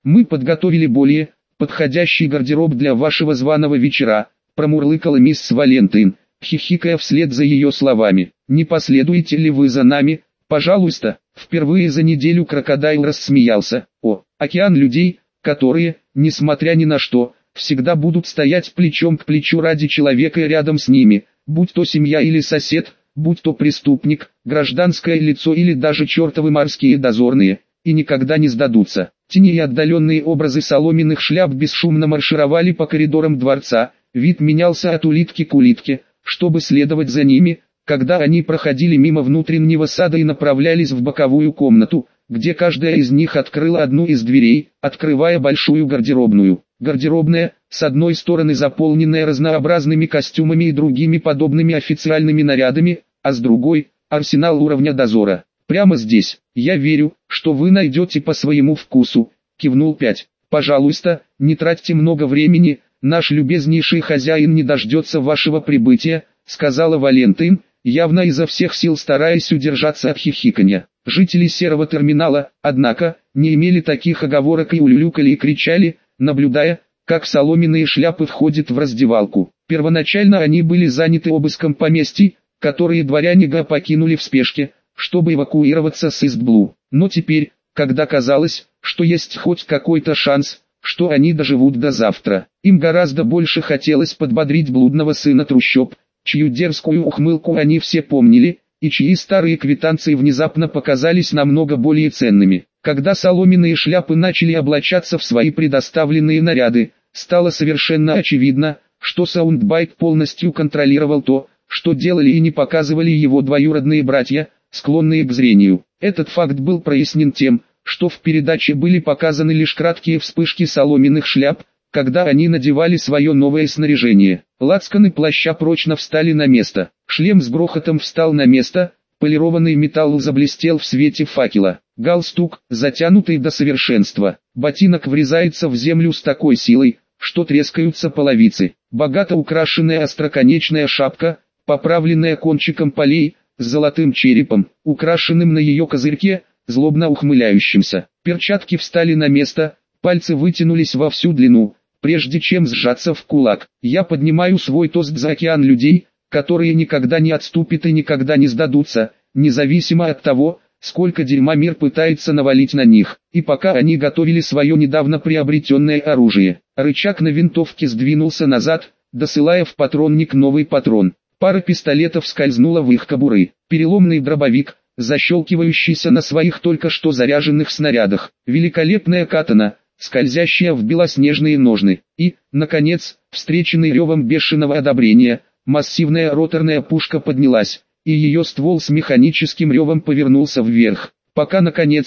Мы подготовили более подходящий гардероб для вашего званого вечера, промурлыкала мисс Валентин, хихикая вслед за ее словами. Не последуете ли вы за нами, пожалуйста? Впервые за неделю крокодайл рассмеялся. О, океан людей, которые, несмотря ни на что, всегда будут стоять плечом к плечу ради человека рядом с ними, будь то семья или сосед, будь то преступник, гражданское лицо или даже чертовы морские дозорные, и никогда не сдадутся. Тени и отдаленные образы соломенных шляп бесшумно маршировали по коридорам дворца, вид менялся от улитки к улитке, чтобы следовать за ними, когда они проходили мимо внутреннего сада и направлялись в боковую комнату, где каждая из них открыла одну из дверей, открывая большую гардеробную. Гардеробная, с одной стороны заполненная разнообразными костюмами и другими подобными официальными нарядами, а с другой – арсенал уровня дозора. «Прямо здесь, я верю, что вы найдете по своему вкусу», – кивнул 5. «Пожалуйста, не тратьте много времени, наш любезнейший хозяин не дождется вашего прибытия», – сказала Валентин, явно изо всех сил стараясь удержаться от хихиканья. Жители серого терминала, однако, не имели таких оговорок и улюлюкали и кричали, наблюдая, как соломенные шляпы входят в раздевалку. Первоначально они были заняты обыском поместий, которые дворяне Га покинули в спешке, чтобы эвакуироваться с Истблу. Но теперь, когда казалось, что есть хоть какой-то шанс, что они доживут до завтра, им гораздо больше хотелось подбодрить блудного сына трущоб, чью дерзкую ухмылку они все помнили, и чьи старые квитанции внезапно показались намного более ценными. Когда соломенные шляпы начали облачаться в свои предоставленные наряды, стало совершенно очевидно, что Саундбайт полностью контролировал то, что делали и не показывали его двоюродные братья, склонные к зрению. Этот факт был прояснен тем, что в передаче были показаны лишь краткие вспышки соломенных шляп, когда они надевали свое новое снаряжение. Лацканы плаща прочно встали на место, шлем с грохотом встал на место, полированный металл заблестел в свете факела. Галстук, затянутый до совершенства, ботинок врезается в землю с такой силой, что трескаются половицы. Богато украшенная остроконечная шапка, поправленная кончиком полей, с золотым черепом, украшенным на ее козырьке, злобно ухмыляющимся. Перчатки встали на место, пальцы вытянулись во всю длину, прежде чем сжаться в кулак. Я поднимаю свой тост за океан людей, которые никогда не отступят и никогда не сдадутся, независимо от того, сколько дерьма мир пытается навалить на них. И пока они готовили свое недавно приобретенное оружие, рычаг на винтовке сдвинулся назад, досылая в патронник новый патрон. Пара пистолетов скользнула в их кобуры. Переломный дробовик, защелкивающийся на своих только что заряженных снарядах. Великолепная катана, скользящая в белоснежные ножны. И, наконец, встреченный ревом бешеного одобрения, массивная роторная пушка поднялась, и ее ствол с механическим ревом повернулся вверх. Пока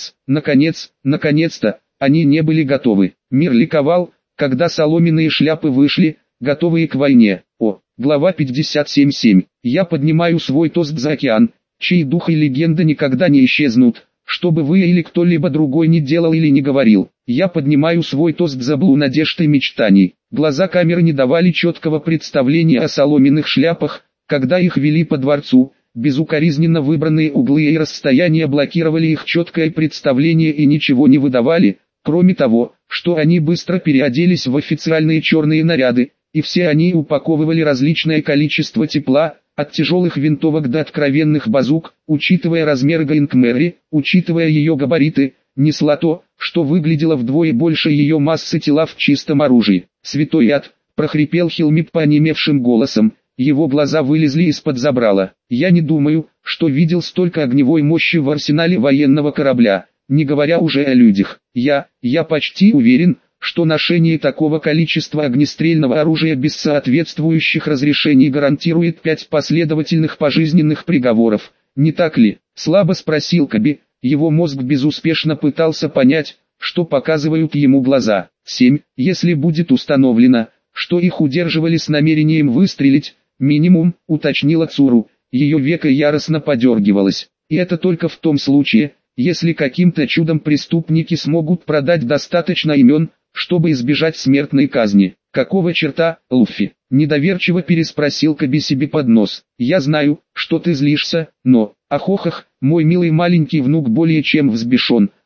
наконец-то, они не были готовы. Мир ликовал, когда соломенные шляпы вышли, готовые к войне. Глава 57.7. Я поднимаю свой тост за океан, чей дух и легенда никогда не исчезнут, что бы вы или кто-либо другой не делал или не говорил. Я поднимаю свой тост за Блу надежд и мечтаний. Глаза камеры не давали четкого представления о соломенных шляпах, когда их вели по дворцу. Безукоризненно выбранные углы и расстояния блокировали их четкое представление и ничего не выдавали, кроме того, что они быстро переоделись в официальные черные наряды, и все они упаковывали различное количество тепла, от тяжелых винтовок до откровенных базук, учитывая размер Гайнкмерри, учитывая ее габариты, несла то, что выглядело вдвое больше ее массы тела в чистом оружии. «Святой ад!» – прохрипел Хилмип онемевшим голосом, его глаза вылезли из-под забрала. «Я не думаю, что видел столько огневой мощи в арсенале военного корабля, не говоря уже о людях. Я почти уверен, что ношение такого количества огнестрельного оружия без соответствующих разрешений гарантирует 5 последовательных пожизненных приговоров, не так ли?» Слабо спросил Коби, его мозг безуспешно пытался понять, что показывают ему глаза. 7, если будет установлено, что их удерживали с намерением выстрелить, минимум, уточнила Цуру, ее веко яростно подергивалось. И это только в том случае, если каким-то чудом преступники смогут продать достаточно имен, чтобы избежать смертной казни. «Какого черта, Луффи?» – недоверчиво переспросил Коби себе под нос. «Я знаю, что ты злишься, но...» «Ахохах, мой милый маленький внук более чем взбешен»,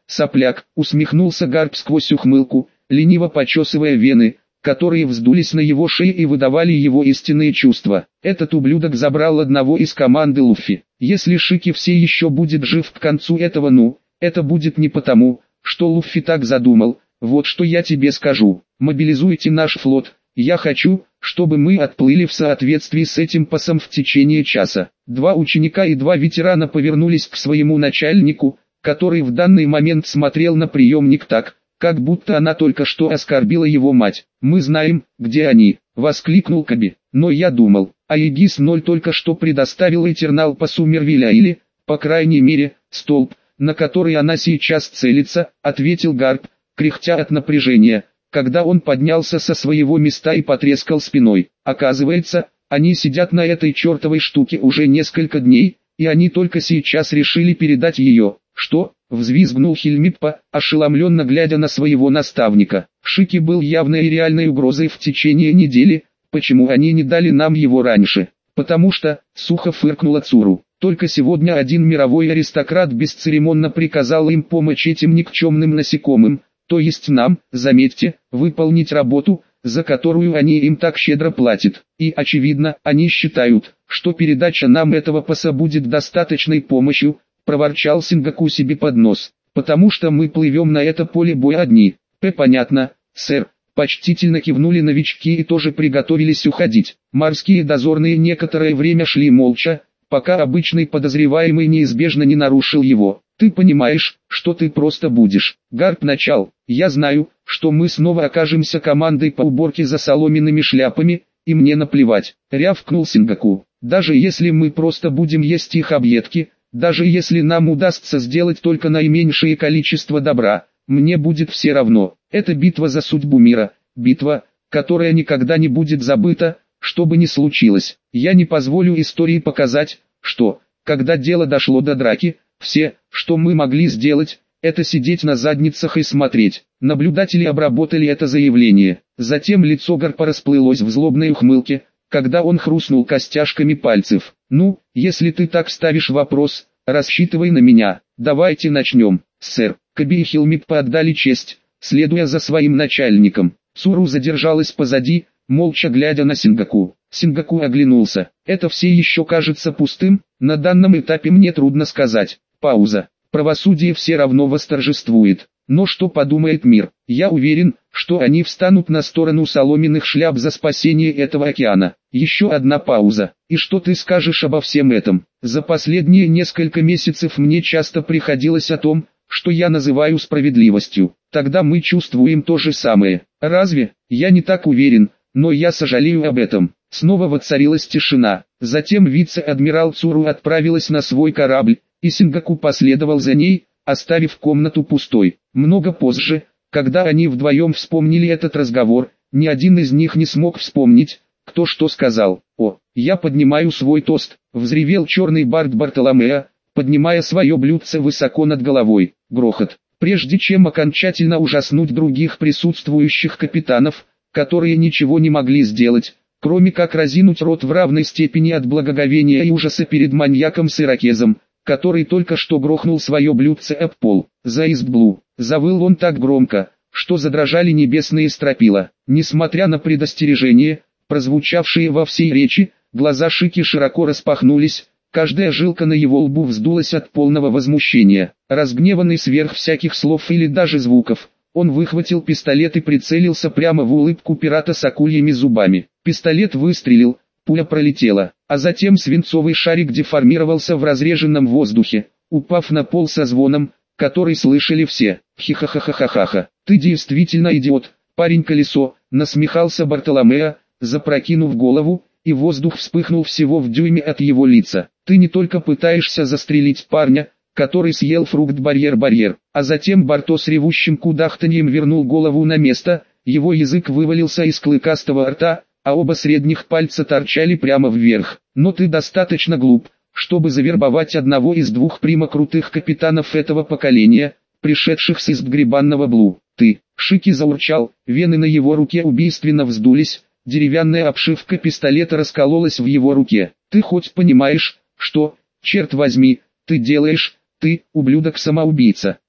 сопляк, усмехнулся Гарп сквозь ухмылку, лениво почесывая вены, которые вздулись на его шее и выдавали его истинные чувства. Этот ублюдок забрал одного из команды Луффи. Если Шики все еще будет жив к концу этого, это будет не потому, что Луффи так задумал. Вот что я тебе скажу. Мобилизуйте наш флот. Я хочу, чтобы мы отплыли в соответствии с этим пасом в течение часа. 2 ученика и 2 ветерана повернулись к своему начальнику, который в данный момент смотрел на приемник так, как будто она только что оскорбила его мать. «Мы знаем, где они», — воскликнул Каби. «Но я думал, Аегис-0 только что предоставил Этернал пасу Мервиля или, по крайней мере, столб, на который она сейчас целится», — ответил Гарп, кряхтя от напряжения, когда он поднялся со своего места и потрескал спиной. «Оказывается, они сидят на этой чертовой штуке уже несколько дней, и они только сейчас решили передать ее». «Что?» — взвизгнул Хельмиппа, ошеломленно глядя на своего наставника. Шики был явной и реальной угрозой в течение недели. Почему они не дали нам его раньше? «Потому что», — сухо фыркнула Цуру, — «только сегодня один мировой аристократ бесцеремонно приказал им помочь этим никчемным насекомым, то есть нам, заметьте, выполнить работу, за которую они им так щедро платят. И, очевидно, они считают, что передача нам этого паса будет достаточной помощью», — проворчал Сингаку себе под нос, «потому что мы плывем на это поле боя одни». «Понятно, сэр», — почтительно кивнули новички и тоже приготовились уходить. Морские дозорные некоторое время шли молча, пока обычный подозреваемый неизбежно не нарушил его. «Ты понимаешь, что ты просто будешь». Гарп начал. «Я знаю, что мы снова окажемся командой по уборке за соломенными шляпами, и мне наплевать», — рявкнул Сингаку. «Даже если мы просто будем есть их объедки, даже если нам удастся сделать только наименьшее количество добра, мне будет все равно. Это битва за судьбу мира, битва, которая никогда не будет забыта, что бы ни случилось. Я не позволю истории показать, что, когда дело дошло до драки, все, что мы могли сделать, это сидеть на задницах и смотреть». Наблюдатели обработали это заявление. Затем лицо Гарпа расплылось в злобной ухмылке, когда он хрустнул костяшками пальцев. «Ну, если ты так ставишь вопрос, рассчитывай на меня. Давайте начнем, сэр». Каби и Хелмиппа отдали честь, следуя за своим начальником. Цуру задержалась позади, молча глядя на Сингаку. Сингаку оглянулся. «Это все еще кажется пустым? На данном этапе мне трудно сказать». Пауза. «Правосудие все равно восторжествует. Но что подумает мир? Я уверен, что они встанут на сторону соломенных шляп за спасение этого океана». Еще одна пауза. «И что ты скажешь обо всем этом? За последние несколько месяцев мне часто приходилось о том, что я называю справедливостью. Тогда мы чувствуем то же самое. Разве? Я не так уверен, но я сожалею об этом». Снова воцарилась тишина. Затем вице-адмирал Цуру отправилась на свой корабль, и Сингаку последовал за ней, оставив комнату пустой. Много позже, когда они вдвоем вспомнили этот разговор, ни один из них не смог вспомнить, кто что сказал. «О, я поднимаю свой тост», — взревел черный бард Бартоломео, поднимая свое блюдце высоко над головой. Грохот. Прежде чем окончательно ужаснуть других присутствующих капитанов, которые ничего не могли сделать, кроме как разинуть рот в равной степени от благоговения и ужаса перед маньяком с ирокезом, который только что грохнул свое блюдце об пол. «За Истблу!» Завыл он так громко, что задрожали небесные стропила. Несмотря на предостережение, прозвучавшие во всей речи, глаза Шики широко распахнулись, каждая жилка на его лбу вздулась от полного возмущения. Разгневанный сверх всяких слов или даже звуков, он выхватил пистолет и прицелился прямо в улыбку пирата с акульями зубами. Пистолет выстрелил, пуля пролетела, а затем свинцовый шарик деформировался в разреженном воздухе, упав на пол со звоном, который слышали все. «Хи-ха-ха-ха-ха-ха, ты действительно идиот, парень-колесо», насмехался Бартоломео, запрокинув голову, и воздух вспыхнул всего в дюйме от его лица. «Ты не только пытаешься застрелить парня, который съел фрукт барьер-барьер», а затем Барто с ревущим кудахтаньем вернул голову на место, его язык вывалился из клыкастого рта, а оба средних пальца торчали прямо вверх. «Но ты достаточно глуп, чтобы завербовать одного из 2 примо-крутых капитанов этого поколения, пришедших с Истгрибанного Блу. Ты». Шики заурчал, вены на его руке убийственно вздулись, деревянная обшивка пистолета раскололась в его руке. «Ты хоть понимаешь, что, черт возьми, ты делаешь, ты, ублюдок-самоубийца?»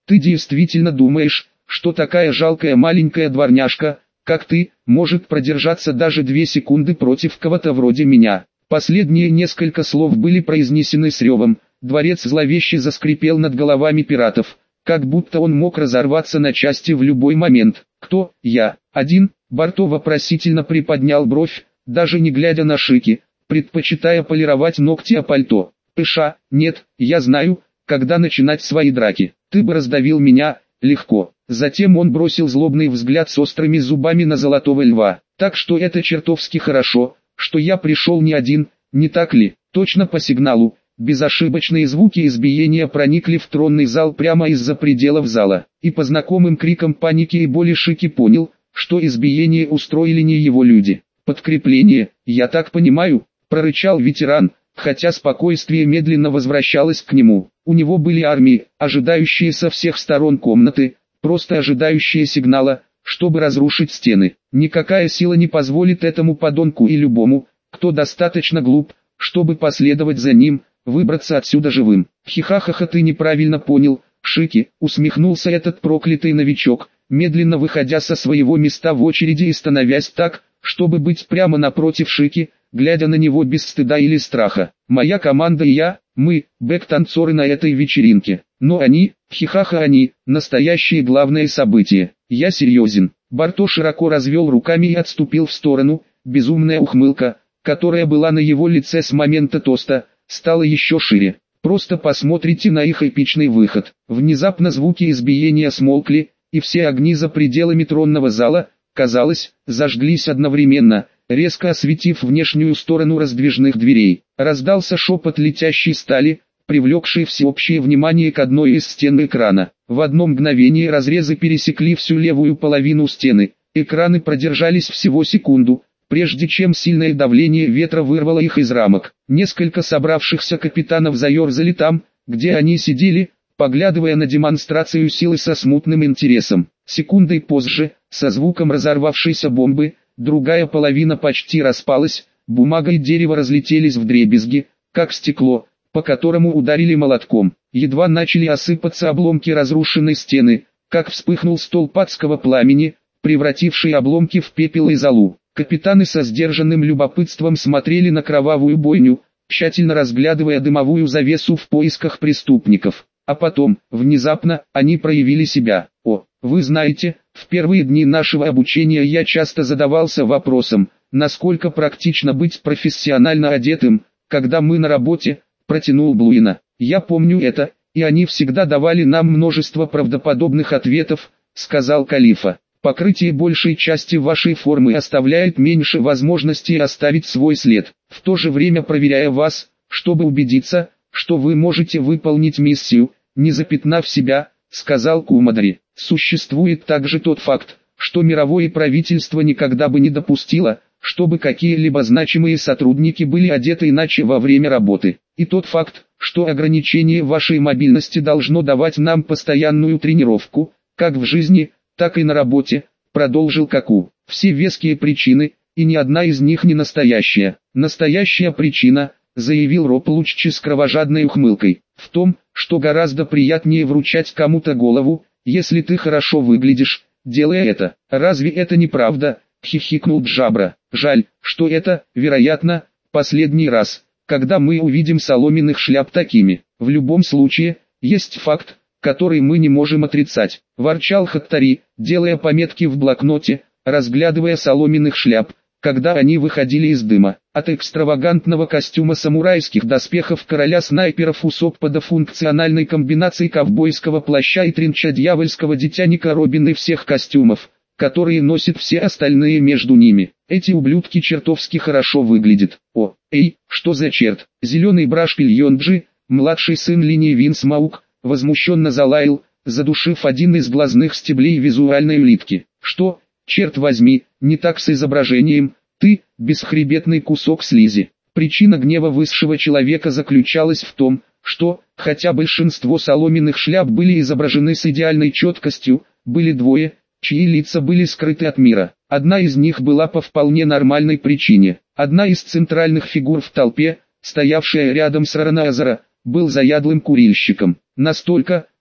Ты действительно думаешь, что такая жалкая маленькая дворняжка, как ты, может продержаться даже 2 секунды против кого-то вроде меня? Последние несколько слов были произнесены с ревом. Дворец зловеще заскрипел над головами пиратов, как будто он мог разорваться на части в любой момент. «Кто? Я?» «Один?» Барто вопросительно приподнял бровь, даже не глядя на Шики, предпочитая полировать ногти о пальто. «Пыша, нет, я знаю, когда начинать свои драки. Ты бы раздавил меня, легко». Затем он бросил злобный взгляд с острыми зубами на Золотого Льва. «Так что это чертовски хорошо, что я пришел не один, не так ли?» Точно по сигналу, безошибочные звуки избиения проникли в тронный зал прямо из-за пределов зала. И по знакомым крикам паники и боли Шики понял, что избиение устроили не его люди. «Подкрепление, я так понимаю», — прорычал ветеран, хотя спокойствие медленно возвращалось к нему. У него были армии, ожидающие со всех сторон комнаты, просто ожидающие сигнала, чтобы разрушить стены. Никакая сила не позволит этому подонку и любому, кто достаточно глуп, чтобы последовать за ним, выбраться отсюда живым. «Хихахаха, ты неправильно понял, Шики», — усмехнулся этот проклятый новичок, медленно выходя со своего места в очереди и становясь так, чтобы быть прямо напротив Шики, глядя на него без стыда или страха. «Моя команда и я, мы, бэк-танцоры на этой вечеринке. Но они, хихаха они, настоящее главное событие. Я серьезен». Барто широко развел руками и отступил в сторону. Безумная ухмылка, которая была на его лице с момента тоста, стала еще шире. «Просто посмотрите на их эпичный выход». Внезапно звуки избиения смолкли, и все огни за пределами тронного зала, казалось, зажглись одновременно, резко осветив внешнюю сторону раздвижных дверей. Раздался шепот летящей стали, привлекший всеобщее внимание к одной из стен экрана. В одно мгновение разрезы пересекли всю левую половину стены. Экраны продержались всего секунду, прежде чем сильное давление ветра вырвало их из рамок. Несколько собравшихся капитанов заерзали там, где они сидели, поглядывая на демонстрацию силы со смутным интересом. Секундой позже, со звуком разорвавшейся бомбы, другая половина почти распалась, бумага и дерево разлетелись вдребезги, как стекло, по которому ударили молотком. Едва начали осыпаться обломки разрушенной стены, как вспыхнул столб адского пламени, превративший обломки в пепел и золу. Капитаны со сдержанным любопытством смотрели на кровавую бойню, тщательно разглядывая дымовую завесу в поисках преступников. А потом, внезапно, они проявили себя. «О, вы знаете, в первые дни нашего обучения я часто задавался вопросом, насколько практично быть профессионально одетым, когда мы на работе», — протянул Блуина. «Я помню это, и они всегда давали нам множество правдоподобных ответов», — сказал Калифа. «Покрытие большей части вашей формы оставляет меньше возможностей оставить свой след, в то же время проверяя вас, чтобы убедиться, что вы можете выполнить миссию, не запятнав себя», — сказал Кумадари. «Существует также тот факт, что мировое правительство никогда бы не допустило, чтобы какие-либо значимые сотрудники были одеты иначе во время работы. И тот факт, что ограничение вашей мобильности должно давать нам постоянную тренировку, как в жизни, так и на работе», — продолжил Каку. «Все веские причины, и ни одна из них не настоящая. Настоящая причина», — заявил Роплуччи с кровожадной ухмылкой, «в том, что гораздо приятнее вручать кому-то голову, если ты хорошо выглядишь, делая это. Разве это не правда?» — хихикнул Джабра. «Жаль, что это, вероятно, последний раз, когда мы увидим соломенных шляп такими. В любом случае, есть факт, который мы не можем отрицать», — ворчал Хаттари, делая пометки в блокноте, разглядывая соломенных шляп, когда они выходили из дыма. От экстравагантного костюма самурайских доспехов короля снайперов Усоппа до функциональной комбинации ковбойского плаща и тринча дьявольского дитяника Робин и всех костюмов, которые носят все остальные между ними. Эти ублюдки чертовски хорошо выглядят. «О, эй, что за черт?» Зеленый Брашпиль Йонджи, младший сын линии Винс Маук, возмущенно залаял, задушив один из глазных стеблей визуальной улитки. «Что, черт возьми, не так с изображением, ты, бесхребетный кусок слизи?» Причина гнева высшего человека заключалась в том, что, хотя большинство соломенных шляп были изображены с идеальной четкостью, были двое, чьи лица были скрыты от мира. Одна из них была по вполне нормальной причине. Одна из центральных фигур в толпе, стоявшая рядом с Рараназара, был заядлым курильщиком. Настолько,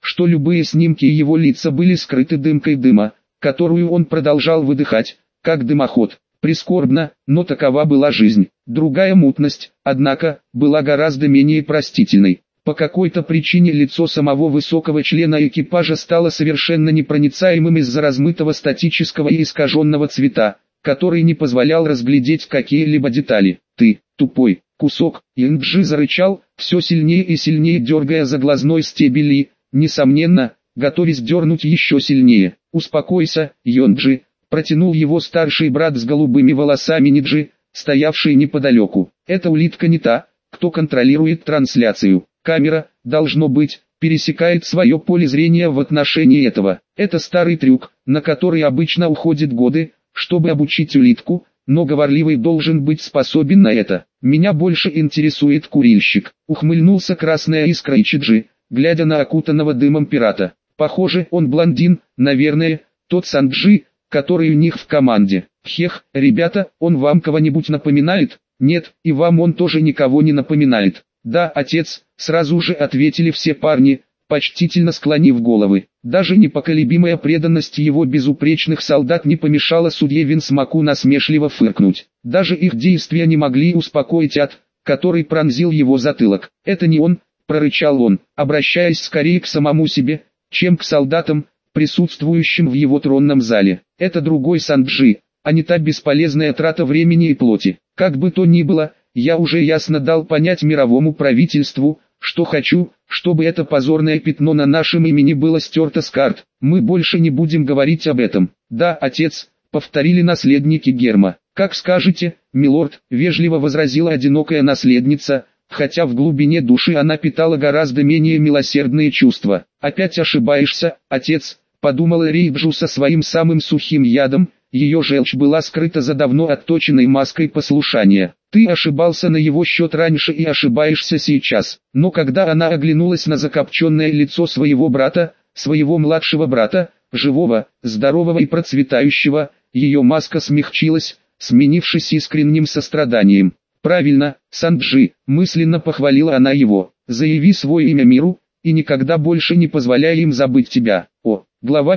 что любые снимки его лица были скрыты дымкой дыма, которую он продолжал выдыхать, как дымоход. Прискорбно, но такова была жизнь. Другая мутность, однако, была гораздо менее простительной. По какой-то причине лицо самого высокого члена экипажа стало совершенно непроницаемым из-за размытого статического и искаженного цвета, который не позволял разглядеть какие-либо детали. «Ты, тупой кусок!» Янджи зарычал, все сильнее и сильнее дергая за глазной стебель и, несомненно, готовясь дернуть еще сильнее. «Успокойся, Йонджи!» Протянул его старший брат с голубыми волосами Ниджи, стоявший неподалеку. «Эта улитка не та, кто контролирует трансляцию. Камера, должно быть, пересекает свое поле зрения в отношении этого. Это старый трюк, на который обычно уходят годы, чтобы обучить улитку, но говорливый должен быть способен на это. Меня больше интересует курильщик». Ухмыльнулся красная искра Ичиджи, глядя на окутанного дымом пирата. «Похоже, он блондин, наверное, тот Санджи, который у них в команде. Хех, ребята, он вам кого-нибудь напоминает?» «Нет, и вам он тоже никого не напоминает». «Да, отец», сразу же ответили все парни, почтительно склонив головы. Даже непоколебимая преданность его безупречных солдат не помешала судье Винсмаку насмешливо фыркнуть. Даже их действия не могли успокоить ад, который пронзил его затылок. «Это не он», прорычал он, обращаясь скорее к самому себе, чем к солдатам, присутствующим в его тронном зале. «Это другой Санджи, а не та бесполезная трата времени и плоти. Как бы то ни было, я уже ясно дал понять мировому правительству, что хочу, чтобы это позорное пятно на нашем имени было стерто с карт. Мы больше не будем говорить об этом». «Да, отец», повторили наследники Герма. «Как скажете, милорд», вежливо возразила одинокая наследница, хотя в глубине души она питала гораздо менее милосердные чувства. «Опять ошибаешься, отец», подумала Рейджу со своим самым сухим ядом, ее желчь была скрыта за давно отточенной маской послушания. «Ты ошибался на его счет раньше и ошибаешься сейчас». Но когда она оглянулась на закопченное лицо своего брата, своего младшего брата, живого, здорового и процветающего, ее маска смягчилась, сменившись искренним состраданием. «Правильно, Санджи», мысленно похвалила она его, «заяви свое имя миру, и никогда больше не позволяй им забыть тебя». Глава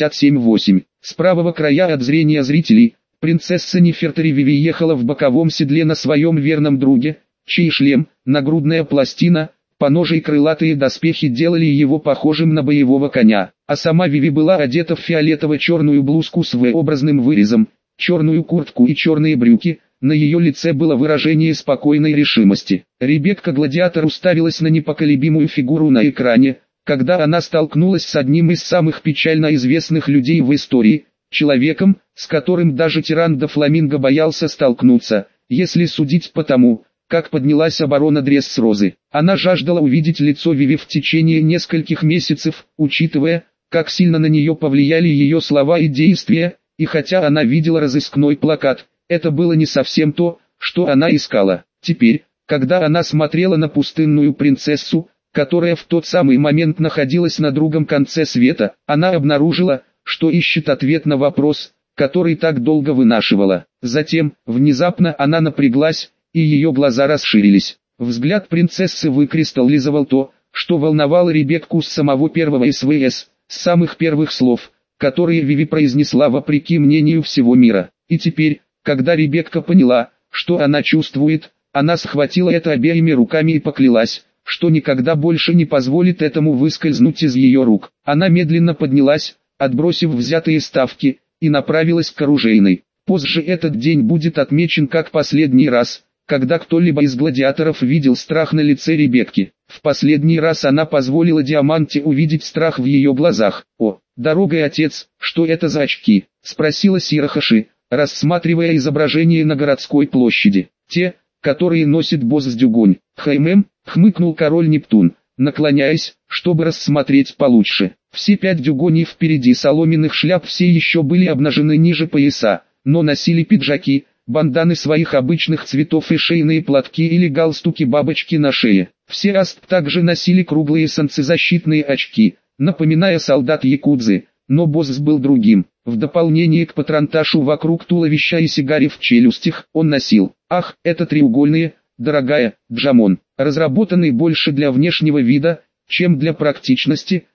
57.8. С правого края от зрения зрителей, принцесса Нефертари Виви ехала в боковом седле на своем верном друге, чей шлем, нагрудная пластина, поножи и крылатые доспехи делали его похожим на боевого коня, а сама Виви была одета в фиолетово-черную блузку с V-образным вырезом, черную куртку и черные брюки. На ее лице было выражение спокойной решимости. Ребекка-гладиатор уставилась на непоколебимую фигуру на экране, когда она столкнулась с одним из самых печально известных людей в истории, человеком, с которым даже тиран до Фламинго боялся столкнуться, если судить по тому, как поднялась оборона Дресс-Розы. Она жаждала увидеть лицо Виви в течение нескольких месяцев, учитывая, как сильно на нее повлияли ее слова и действия, и хотя она видела разыскной плакат, это было не совсем то, что она искала. Теперь, когда она смотрела на пустынную принцессу, которая в тот самый момент находилась на другом конце света, она обнаружила, что ищет ответ на вопрос, который так долго вынашивала. Затем, внезапно она напряглась, и ее глаза расширились. Взгляд принцессы выкристаллизовал то, что волновало Ребекку с самого первого СВС, с самых первых слов, которые Виви произнесла вопреки мнению всего мира. И теперь, когда Ребекка поняла, что она чувствует, она схватила это обеими руками и поклялась, что никогда больше не позволит этому выскользнуть из ее рук. Она медленно поднялась, отбросив взятые ставки, и направилась к оружейной. Позже этот день будет отмечен как последний раз, когда кто-либо из гладиаторов видел страх на лице Ребекки. В последний раз она позволила Диаманте увидеть страх в ее глазах. «О, дорогой отец, что это за очки?» – спросила Сирахаши, рассматривая изображение на городской площади. «Те, которые носит босс Дюгонь». «Хаймем», — хмыкнул король Нептун, наклоняясь, чтобы рассмотреть получше. Все 5 дюгоней впереди соломенных шляп все еще были обнажены ниже пояса, но носили пиджаки, банданы своих обычных цветов и шейные платки или галстуки-бабочки на шее. Все аст также носили круглые солнцезащитные очки, напоминая солдат якудзы, но босс был другим. В дополнение к патронташу вокруг туловища и сигаре в челюстях, он носил, это треугольные, дорогая, джамон, разработанный больше для внешнего вида, чем для практичности,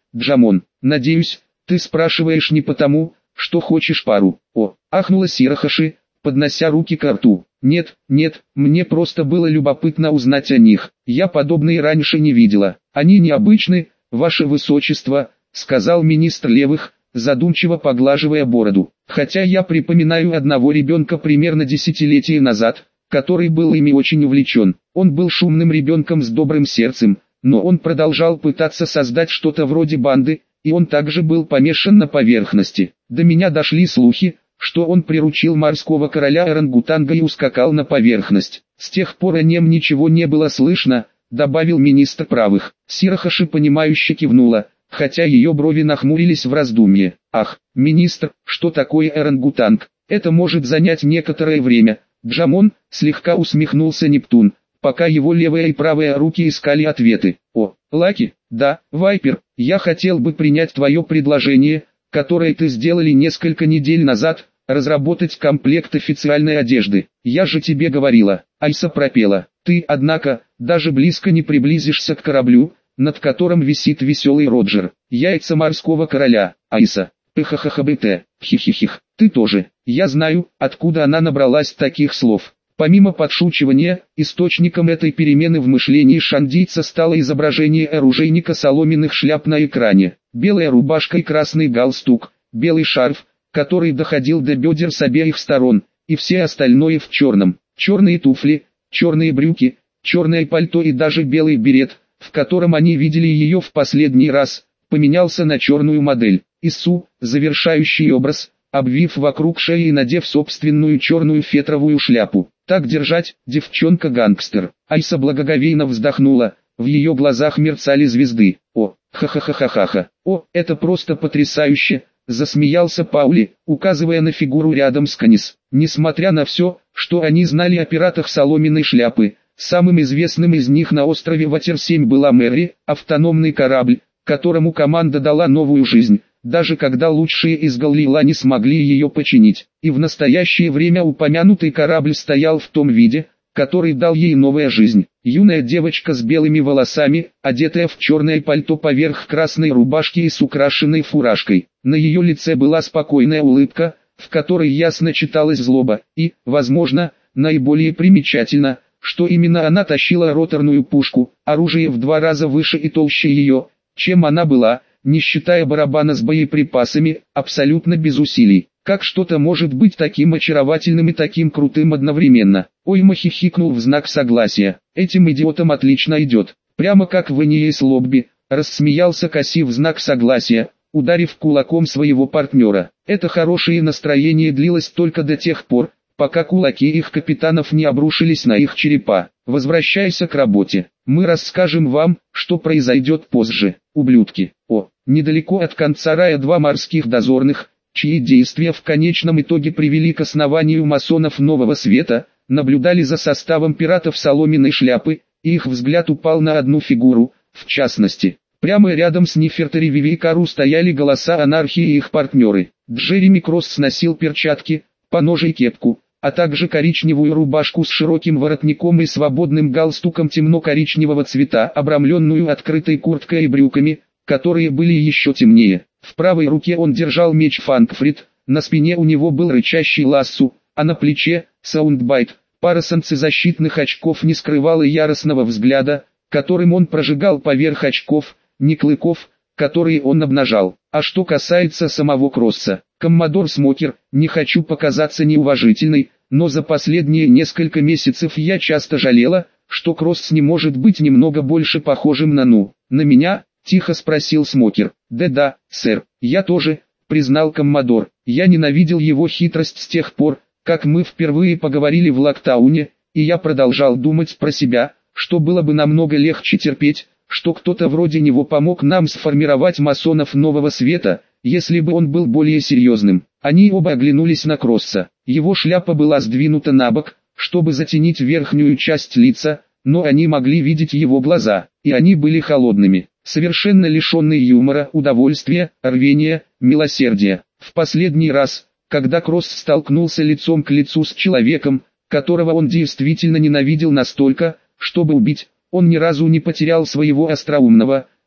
Джамон. Надеюсь, ты спрашиваешь не потому, что хочешь пару. О, ахнула Сирахаши, поднося руки к рту. Нет, нет, мне просто было любопытно узнать о них. Я подобные раньше не видела. Они необычны, ваше высочество, сказал министр левых, задумчиво поглаживая бороду. Хотя я припоминаю одного ребенка примерно десятилетия назад, который был ими очень увлечен. Он был шумным ребенком с добрым сердцем, но он продолжал пытаться создать что-то вроде банды, и он также был помешан на поверхности. До меня дошли слухи, что он приручил морского короля орангутанга и ускакал на поверхность. С тех пор о нем ничего не было слышно, добавил министр правых. Сирахаши понимающе кивнула, хотя ее брови нахмурились в раздумье. Ах, министр, что такое орангутанг? Это может занять некоторое время. Джамон, слегка усмехнулся Нептун, пока его левая и правая руки искали ответы. О, Лаки, да, Вайпер, я хотел бы принять твое предложение, которое ты сделали несколько недель назад, разработать комплект официальной одежды. Я же тебе говорила. Айса пропела. Ты, однако, даже близко не приблизишься к кораблю, над которым висит веселый Роджер. Яйца морского короля. Айса. Пхххбт. Хихихих. Ты тоже. Я знаю, откуда она набралась таких слов. Помимо подшучивания, источником этой перемены в мышлении шандийца стало изображение оружейника соломенных шляп на экране. Белая рубашка и красный галстук, белый шарф, который доходил до бедер с обеих сторон, и все остальное в черном. Черные туфли, черные брюки, черное пальто и даже белый берет, в котором они видели ее в последний раз, поменялся на черную модель. Иссу, завершающий образ, обвив вокруг шеи и надев собственную черную фетровую шляпу. Так держать, девчонка-гангстер. Айса благоговейно вздохнула, в ее глазах мерцали звезды. О, ха-ха-ха-ха-ха. О, это просто потрясающе, засмеялся Паули, указывая на фигуру рядом с Канис. Несмотря на все, что они знали о пиратах соломенной шляпы, самым известным из них на острове Ватер-7 была Мэри, автономный корабль, которому команда дала новую жизнь, даже когда лучшие из Галлила не смогли ее починить. И в настоящее время упомянутый корабль стоял в том виде, который дал ей новая жизнь. Юная девочка с белыми волосами, одетая в черное пальто поверх красной рубашки и с украшенной фуражкой. На ее лице была спокойная улыбка, в которой ясно читалась злоба, и, возможно, наиболее примечательно, что именно она тащила роторную пушку, оружие в 2 раза выше и толще ее, чем она была, не считая барабана с боеприпасами, абсолютно без усилий. Как что-то может быть таким очаровательным и таким крутым одновременно? Ойма хихикнул в знак согласия. Этим идиотам отлично идет. Прямо как в Эниэс Лобби, рассмеялся Касси в знак согласия, ударив кулаком своего партнера. Это хорошее настроение длилось только до тех пор, пока кулаки их капитанов не обрушились на их черепа. Возвращайся к работе. Мы расскажем вам, что произойдет позже, ублюдки. О, недалеко от конца рая 2 морских дозорных, чьи действия в конечном итоге привели к основанию масонов Нового Света, наблюдали за составом пиратов соломенной шляпы, и их взгляд упал на одну фигуру, в частности. Прямо рядом с Нефертери Вивейкару стояли голоса анархии и их партнеры. Джереми Кросс сносил перчатки, поножи и кепку, а также коричневую рубашку с широким воротником и свободным галстуком темно-коричневого цвета, обрамленную открытой курткой и брюками, которые были еще темнее. В правой руке он держал меч Фанкфрид, на спине у него был рычащий лассу, а на плече – саундбайт. Пара солнцезащитных очков не скрывала яростного взгляда, которым он прожигал поверх очков, не клыков, которые он обнажал. А что касается самого Кросса, коммодор Смокер, не хочу показаться неуважительной, но за последние несколько месяцев я часто жалела, что Кросс не может быть немного больше похожим на меня, тихо спросил Смокер. Да, сэр, я тоже, признал коммодор. Я ненавидел его хитрость с тех пор, как мы впервые поговорили в Лактауне, и я продолжал думать про себя, что было бы намного легче терпеть, что кто-то вроде него помог нам сформировать масонов Нового Света, если бы он был более серьезным. Они оба оглянулись на Кросса. Его шляпа была сдвинута на бок, чтобы затенить верхнюю часть лица, но они могли видеть его глаза, и они были холодными, совершенно лишенные юмора, удовольствия, рвения, милосердия. В последний раз, когда Кросс столкнулся лицом к лицу с человеком, которого он действительно ненавидел настолько, чтобы убить, он ни разу не потерял своего остроумного,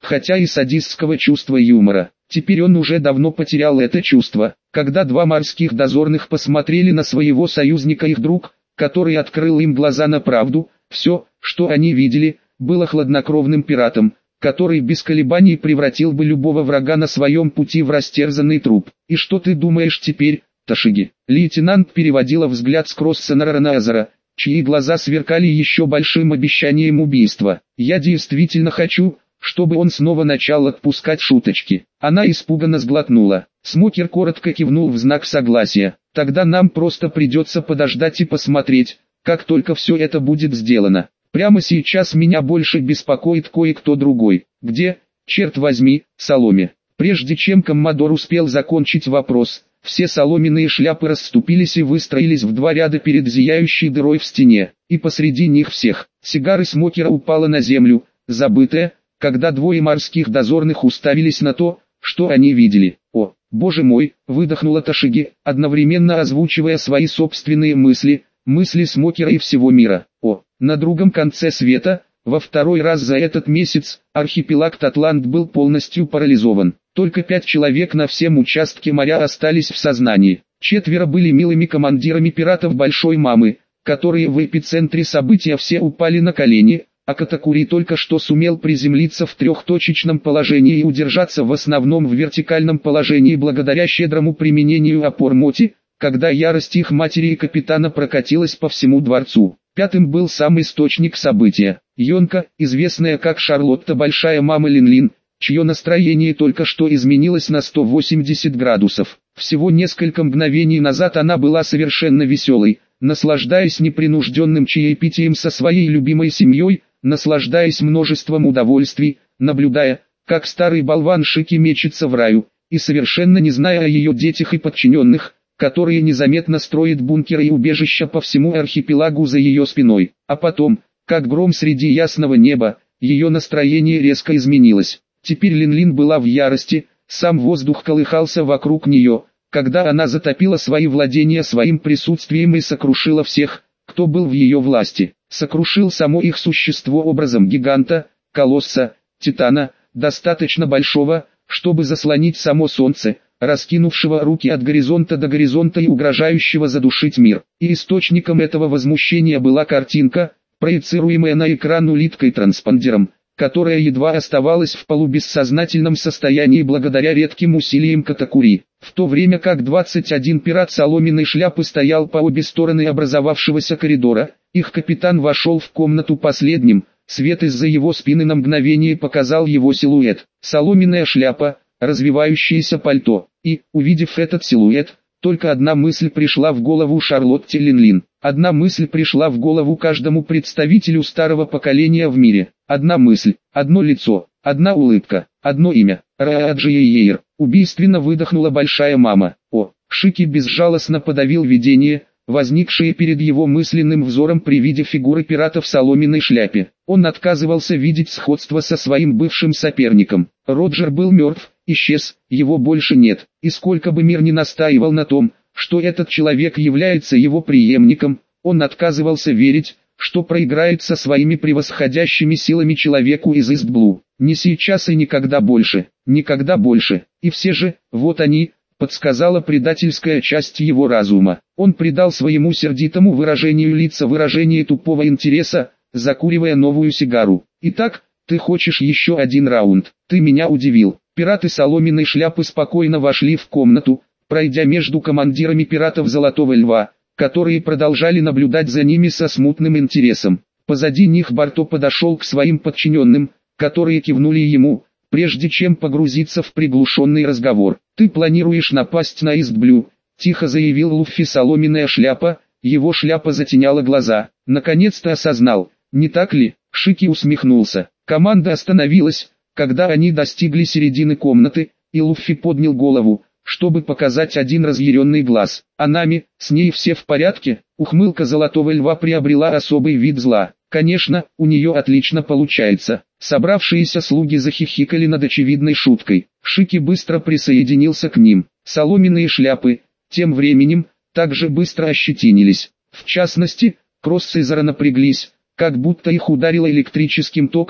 хотя и садистского чувства юмора. Теперь он уже давно потерял это чувство. Когда два морских дозорных посмотрели на своего союзника, их друг, который открыл им глаза на правду, все, что они видели, было хладнокровным пиратом, который без колебаний превратил бы любого врага на своем пути в растерзанный труп. «И что ты думаешь теперь, Ташиги?» Лейтенант переводила взгляд с Кросса на Раназара, чьи глаза сверкали еще большим обещанием убийства. «Я действительно хочу, чтобы он снова начал отпускать шуточки». Она испуганно сглотнула. Смокер коротко кивнул в знак согласия. «Тогда нам просто придется подождать и посмотреть, как только все это будет сделано. Прямо сейчас меня больше беспокоит кое-кто другой. Где, черт возьми, Соломе?» Прежде чем коммодор успел закончить вопрос, все соломенные шляпы расступились и выстроились в два ряда перед зияющей дырой в стене, и посреди них всех, сигара Смокера упала на землю, забытая, когда двое морских дозорных уставились на то, что они видели. «О, боже мой!» — выдохнула Ташиги, одновременно озвучивая свои собственные мысли, мысли Смокера и всего мира. «О, на другом конце света, во второй раз за этот месяц, архипелаг Татланд был полностью парализован. Только 5 человек на всем участке моря остались в сознании. 4 были милыми командирами пиратов Большой Мамы, которые в эпицентре события все упали на колени, а Катакури только что сумел приземлиться в трехточечном положении и удержаться в основном в вертикальном положении благодаря щедрому применению опор Моти, когда ярость их матери и капитана прокатилась по всему дворцу. 5-м был сам источник события, Йонка, известная как Шарлотта Большая Мама Линлин, чье настроение только что изменилось на 180 градусов. Всего несколько мгновений назад она была совершенно веселой, наслаждаясь непринужденным чаепитием со своей любимой семьей, наслаждаясь множеством удовольствий, наблюдая, как старый болван Шики мечется в раю, и совершенно не зная о ее детях и подчиненных, которые незаметно строят бункеры и убежища по всему архипелагу за ее спиной. А потом, как гром среди ясного неба, ее настроение резко изменилось. Теперь Линлин была в ярости, сам воздух колыхался вокруг нее, когда она затопила свои владения своим присутствием и сокрушила всех, кто был в ее власти. Сокрушил само их существо образом гиганта, колосса, титана, достаточно большого, чтобы заслонить само солнце, раскинувшего руки от горизонта до горизонта и угрожающего задушить мир. И источником этого возмущения была картинка, проецируемая на экран улиткой-транспондером, которая едва оставалась в полубессознательном состоянии благодаря редким усилиям Катакури, в то время как 21 пират соломенной шляпы стоял по обе стороны образовавшегося коридора. Их капитан вошел в комнату последним, свет из-за его спины на мгновение показал его силуэт, соломенная шляпа, развивающееся пальто, и, увидев этот силуэт, только одна мысль пришла в голову Шарлотте Линлин. Одна мысль пришла в голову каждому представителю старого поколения в мире. Одна мысль, одно лицо, одна улыбка, одно имя. Рааджиейер. Убийственно выдохнула Большая Мама. О, Шики безжалостно подавил видение, возникшее перед его мысленным взором при виде фигуры пирата в соломенной шляпе. Он отказывался видеть сходство со своим бывшим соперником. Роджер был мертв, исчез, его больше нет. И сколько бы мир ни настаивал на том, что этот человек является его преемником, он отказывался верить, что проиграет со своими превосходящими силами человеку из Истблу. Не сейчас и никогда больше, никогда больше. И все же, вот они, подсказала предательская часть его разума. Он придал своему сердитому выражению лица выражение тупого интереса, закуривая новую сигару. «Итак, ты хочешь еще один раунд? Ты меня удивил». Пираты соломенной шляпы спокойно вошли в комнату, пройдя между командирами пиратов Золотого Льва, которые продолжали наблюдать за ними со смутным интересом. Позади них Барто подошел к своим подчиненным, которые кивнули ему, прежде чем погрузиться в приглушенный разговор. «Ты планируешь напасть на Истблю», — тихо заявил Луффи соломенная шляпа, его шляпа затеняла глаза. «Наконец-то осознал, не так ли?» Шики усмехнулся. Команда остановилась, когда они достигли середины комнаты, и Луффи поднял голову, чтобы показать один разъяренный глаз. «А нами, с ней все в порядке?» Ухмылка Золотого Льва приобрела особый вид зла. «Конечно, у нее отлично получается». Собравшиеся слуги захихикали над очевидной шуткой. Шики быстро присоединился к ним. Соломенные шляпы, тем временем, также быстро ощетинились. В частности, Кросс и Зара напряглись, как будто их ударило электрическим током,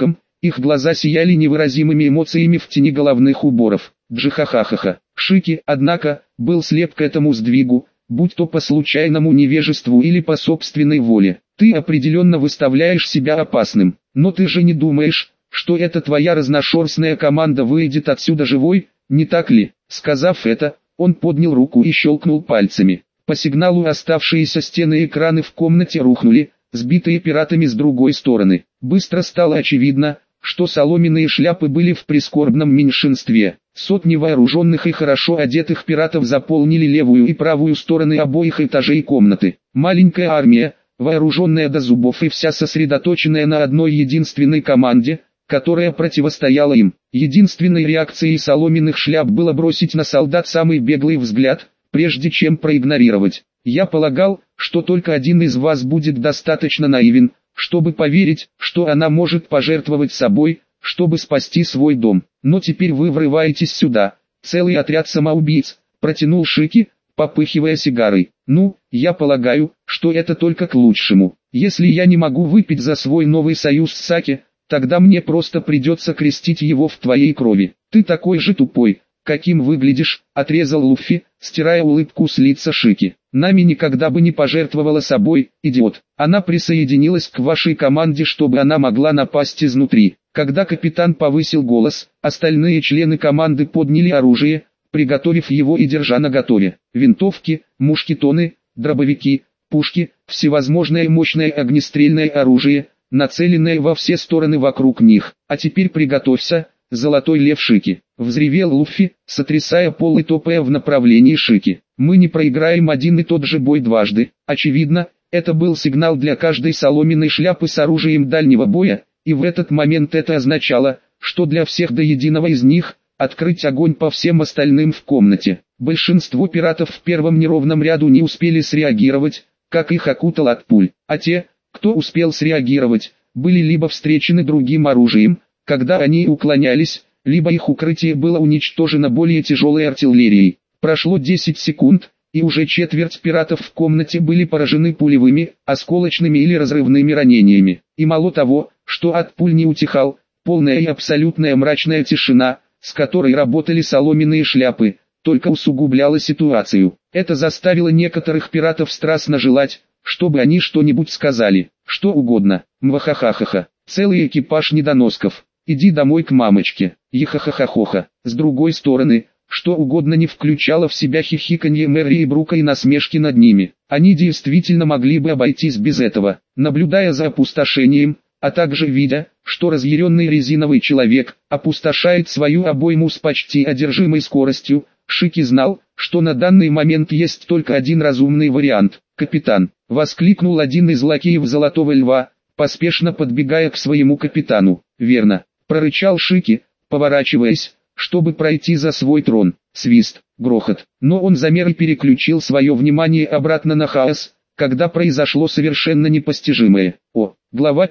Их глаза сияли невыразимыми эмоциями в тени головных уборов. Джихахахаха. Шики, однако, был слеп к этому сдвигу, будь то по случайному невежеству или по собственной воле. Ты определенно выставляешь себя опасным, но ты же не думаешь, что эта твоя разношерстная команда выйдет отсюда живой, не так ли? Сказав это, он поднял руку и щелкнул пальцами. По сигналу оставшиеся стены и экраны в комнате рухнули, сбитые пиратами с другой стороны. Быстро стало очевидно, что соломенные шляпы были в прискорбном меньшинстве. Сотни вооруженных и хорошо одетых пиратов заполнили левую и правую стороны обоих этажей комнаты. Маленькая армия, вооруженная до зубов и вся сосредоточенная на одной единственной команде, которая противостояла им. Единственной реакцией соломенных шляп было бросить на солдат самый беглый взгляд, прежде чем проигнорировать. Я полагал, что только один из вас будет достаточно наивен, чтобы поверить, что она может пожертвовать собой, чтобы спасти свой дом. Но теперь вы врываетесь сюда, целый отряд самоубийц, протянул Шики, попыхивая сигарой. Ну, я полагаю, что это только к лучшему. Если я не могу выпить за свой новый союз с Саки, тогда мне просто придется крестить его в твоей крови. Ты такой же тупой, каким выглядишь, отрезал Луффи, стирая улыбку с лица Шики. Нами никогда бы не пожертвовала собой, идиот. Она присоединилась к вашей команде, чтобы она могла напасть изнутри. Когда капитан повысил голос, остальные члены команды подняли оружие, приготовив его и держа наготове. Винтовки, мушкетоны, дробовики, пушки, всевозможное мощное огнестрельное оружие, нацеленное во все стороны вокруг них. А теперь приготовься, золотой лев Шики. Взревел Луффи, сотрясая пол и топая в направлении Шики. Мы не проиграем один и тот же бой дважды. Очевидно, это был сигнал для каждой соломенной шляпы с оружием дальнего боя, и в этот момент это означало, что для всех до единого из них, открыть огонь по всем остальным в комнате. Большинство пиратов в первом неровном ряду не успели среагировать, как их окутал от пуль, а те, кто успел среагировать, были либо встречены другим оружием, когда они уклонялись, либо их укрытие было уничтожено более тяжелой артиллерией. Прошло 10 секунд, и уже четверть пиратов в комнате были поражены пулевыми, осколочными или разрывными ранениями. И мало того, что от пуль не утихал, полная и абсолютная мрачная тишина, с которой работали соломенные шляпы, только усугубляла ситуацию. Это заставило некоторых пиратов страстно желать, чтобы они что-нибудь сказали, что угодно. Мвахахахаха, целый экипаж недоносков, иди домой к мамочке, ехахахахоха. С другой стороны, что угодно не включало в себя хихиканье Мэри и Брука и насмешки над ними. Они действительно могли бы обойтись без этого. Наблюдая за опустошением, а также видя, что разъяренный резиновый человек опустошает свою обойму с почти одержимой скоростью, Шики знал, что на данный момент есть только один разумный вариант. «Капитан!» — воскликнул один из лакеев Золотого Льва, поспешно подбегая к своему капитану. «Верно!» — прорычал Шики, поворачиваясь, чтобы пройти за свой трон. Свист, грохот. Но он замер и переключил свое внимание обратно на хаос, когда произошло совершенно непостижимое. Глава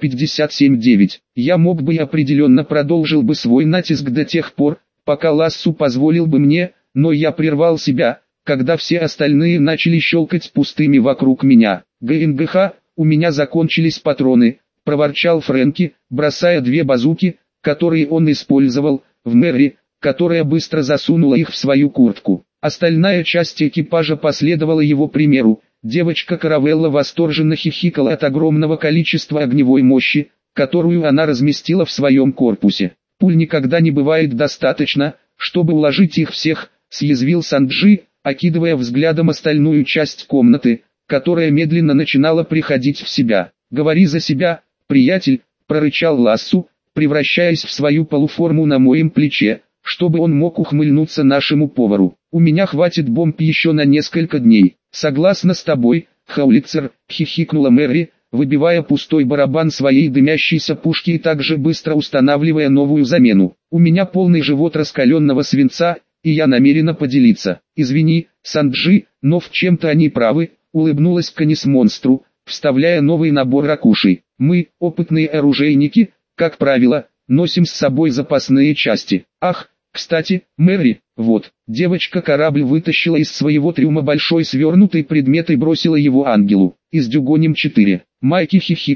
57.9. Я мог бы и определенно продолжил бы свой натиск до тех пор, пока Лассу позволил бы мне, но я прервал себя, когда все остальные начали щелкать пустыми вокруг меня. ГНГХ, у меня закончились патроны, проворчал Фрэнки, бросая две базуки, которые он использовал, в Мэри, которая быстро засунула их в свою куртку. Остальная часть экипажа последовала его примеру. Девочка Каравелла восторженно хихикала от огромного количества огневой мощи, которую она разместила в своем корпусе. «Пуль никогда не бывает достаточно, чтобы уложить их всех», съязвил Санджи, окидывая взглядом остальную часть комнаты, которая медленно начинала приходить в себя. «Говори за себя, приятель», прорычал Лассу, превращаясь в свою полуформу на моем плече, чтобы он мог ухмыльнуться нашему повару. «У меня хватит бомб еще на несколько дней». «Согласна с тобой, Хаулицер», хихикнула Мэри, выбивая пустой барабан своей дымящейся пушки и также быстро устанавливая новую замену. «У меня полный живот раскаленного свинца, и я намерена поделиться». «Извини, Санджи, но в чем-то они правы», улыбнулась Канис монстру, вставляя новый набор ракушей. «Мы, опытные оружейники, как правило, носим с собой запасные части. Ах, кстати, Мэри, вот». Девочка-корабль вытащила из своего трюма большой свернутый предмет и бросила его ангелу. «Из Дюгоним 4. Майки хихикнул,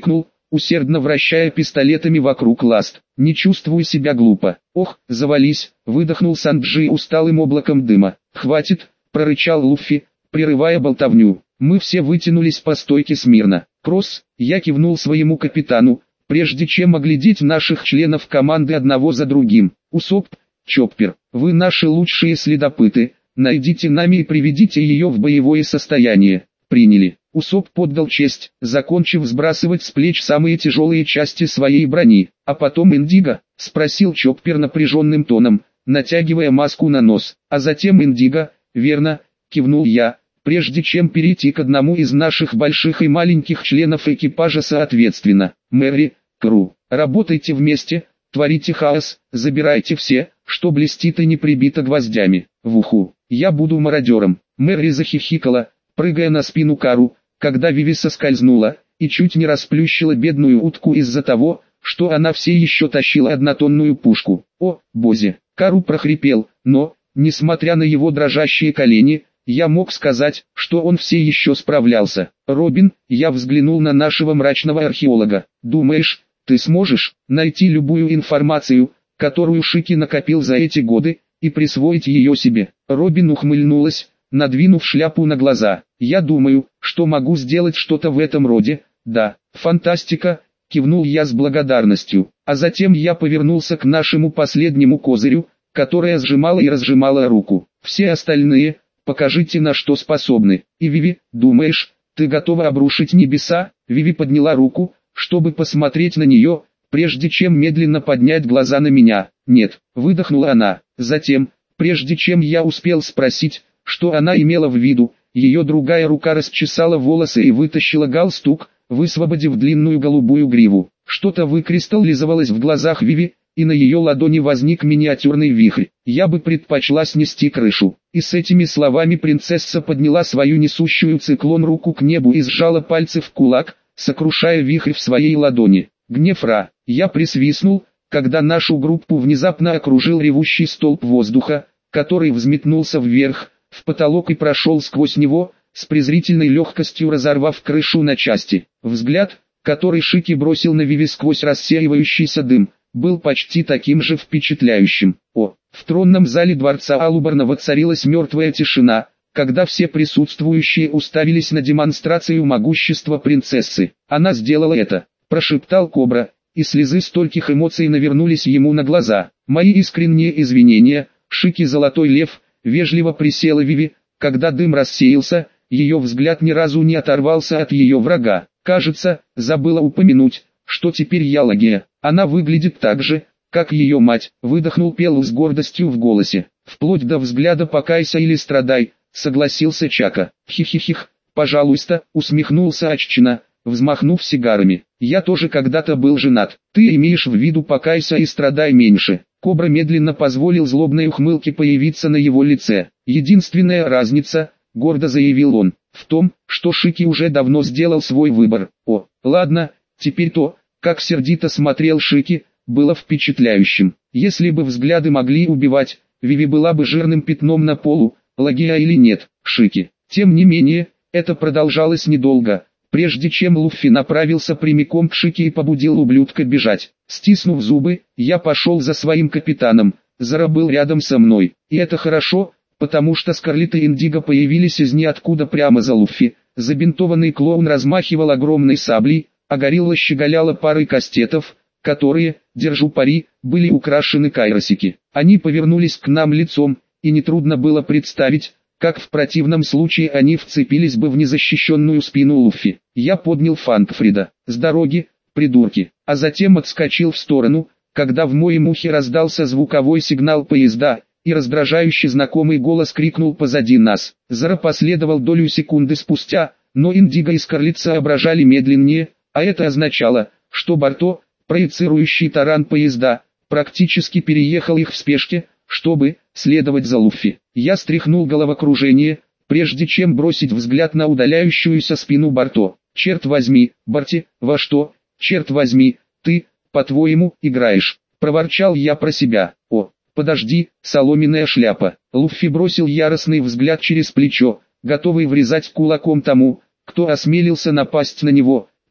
усердно вращая пистолетами вокруг ласт. Не чувствую себя глупо. Ох, завались, выдохнул Санджи усталым облаком дыма. Хватит, прорычал Луффи, прерывая болтовню. Мы все вытянулись по стойке смирно. Кросс, я кивнул своему капитану, прежде чем оглядеть наших членов команды одного за другим. Усоп, Чоппер, вы наши лучшие следопыты, найдите нами и приведите ее в боевое состояние. Приняли. Усоп поддал честь, закончив сбрасывать с плеч самые тяжелые части своей брони. А потом Индиго, спросил Чоппер напряженным тоном, натягивая маску на нос. А затем Индиго, верно, кивнул я, прежде чем перейти к одному из наших больших и маленьких членов экипажа соответственно. Мэри, Кру, работайте вместе, творите хаос, забирайте все, что блестит и не прибито гвоздями. В уху. Я буду мародером. Мэри захихикала, прыгая на спину Кару, когда Виви соскользнула, и чуть не расплющила бедную утку из-за того, что она все еще тащила однотонную пушку. О, Бози! Кару прохрипел, но, несмотря на его дрожащие колени, я мог сказать, что он все еще справлялся. Робин, я взглянул на нашего мрачного археолога. Думаешь, ты сможешь найти любую информацию, которую Шики накопил за эти годы, и присвоить ее себе? Робин ухмыльнулась, надвинув шляпу на глаза. Я думаю, что могу сделать что-то в этом роде. Да, фантастика, кивнул я с благодарностью. А затем я повернулся к нашему последнему козырю, которая сжимала и разжимала руку. Все остальные, покажите, на что способны. И Виви, думаешь, ты готова обрушить небеса? Виви подняла руку, чтобы посмотреть на нее, прежде чем медленно поднять глаза на меня. Нет, выдохнула она. Затем, прежде чем я успел спросить, что она имела в виду, ее другая рука расчесала волосы и вытащила галстук, высвободив длинную голубую гриву. Что-то выкристаллизовалось в глазах Виви, и на ее ладони возник миниатюрный вихрь. Я бы предпочла снести крышу. И с этими словами принцесса подняла свою несущую циклон руку к небу и сжала пальцы в кулак, сокрушая вихрь в своей ладони. Гнев Ра. Я присвистнул, когда нашу группу внезапно окружил ревущий столб воздуха, который взметнулся вверх, в потолок и прошел сквозь него, с презрительной легкостью разорвав крышу на части. Взгляд, который Шики бросил на Виви сквозь рассеивающийся дым, был почти таким же впечатляющим. В тронном зале дворца Алубарна воцарилась мертвая тишина, когда все присутствующие уставились на демонстрацию могущества принцессы. Она сделала это, прошептал Кобра, и слезы стольких эмоций навернулись ему на глаза. Мои искренние извинения, Шики Золотой Лев, вежливо присела Виви, когда дым рассеялся, ее взгляд ни разу не оторвался от ее врага. Кажется, забыла упомянуть, что теперь я Лагия. Она выглядит так же, как ее мать, выдохнул Пел с гордостью в голосе. Вплоть до взгляда «покайся или страдай», согласился Чака. Хихихих, пожалуйста, усмехнулся Аччина, взмахнув сигарами. Я тоже когда-то был женат. Ты имеешь в виду «покайся и страдай меньше». Кобра медленно позволил злобной ухмылке появиться на его лице. Единственная разница, гордо заявил он, в том, что Шики уже давно сделал свой выбор. Ладно, теперь то, как сердито смотрел Шики, было впечатляющим. Если бы взгляды могли убивать, Виви была бы жирным пятном на полу, Лагия или нет, Шики. Тем не менее, это продолжалось недолго, прежде чем Луффи направился прямиком к Шики и побудил ублюдка бежать. Стиснув зубы, я пошел за своим капитаном, Зара был рядом со мной. И это хорошо, потому что Скарлетт и Индиго появились из ниоткуда прямо за Луффи. Забинтованный клоун размахивал огромной саблей, а горилла щеголяла парой кастетов, которые, держу пари, были украшены кайросики. Они повернулись к нам лицом, и нетрудно было представить, как в противном случае они вцепились бы в незащищенную спину Луффи. Я поднял Фанкфрида. «С дороги, придурки!» А затем отскочил в сторону, когда в моем ухе раздался звуковой сигнал поезда, и раздражающий знакомый голос крикнул позади нас. Зара последовал долю секунды спустя, но Индиго и Скарлетт соображали медленнее, а это означало, что Барто, проецирующий таран поезда, практически переехал их в спешке, чтобы следовать за Луффи. Я стряхнул головокружение, прежде чем бросить взгляд на удаляющуюся спину Барто. «Черт возьми, Барти, во что, черт возьми, ты, по-твоему, играешь?» – проворчал я про себя. Подожди, соломенная шляпа. Луффи бросил яростный взгляд через плечо, готовый врезать кулаком тому, кто осмелился напасть на него,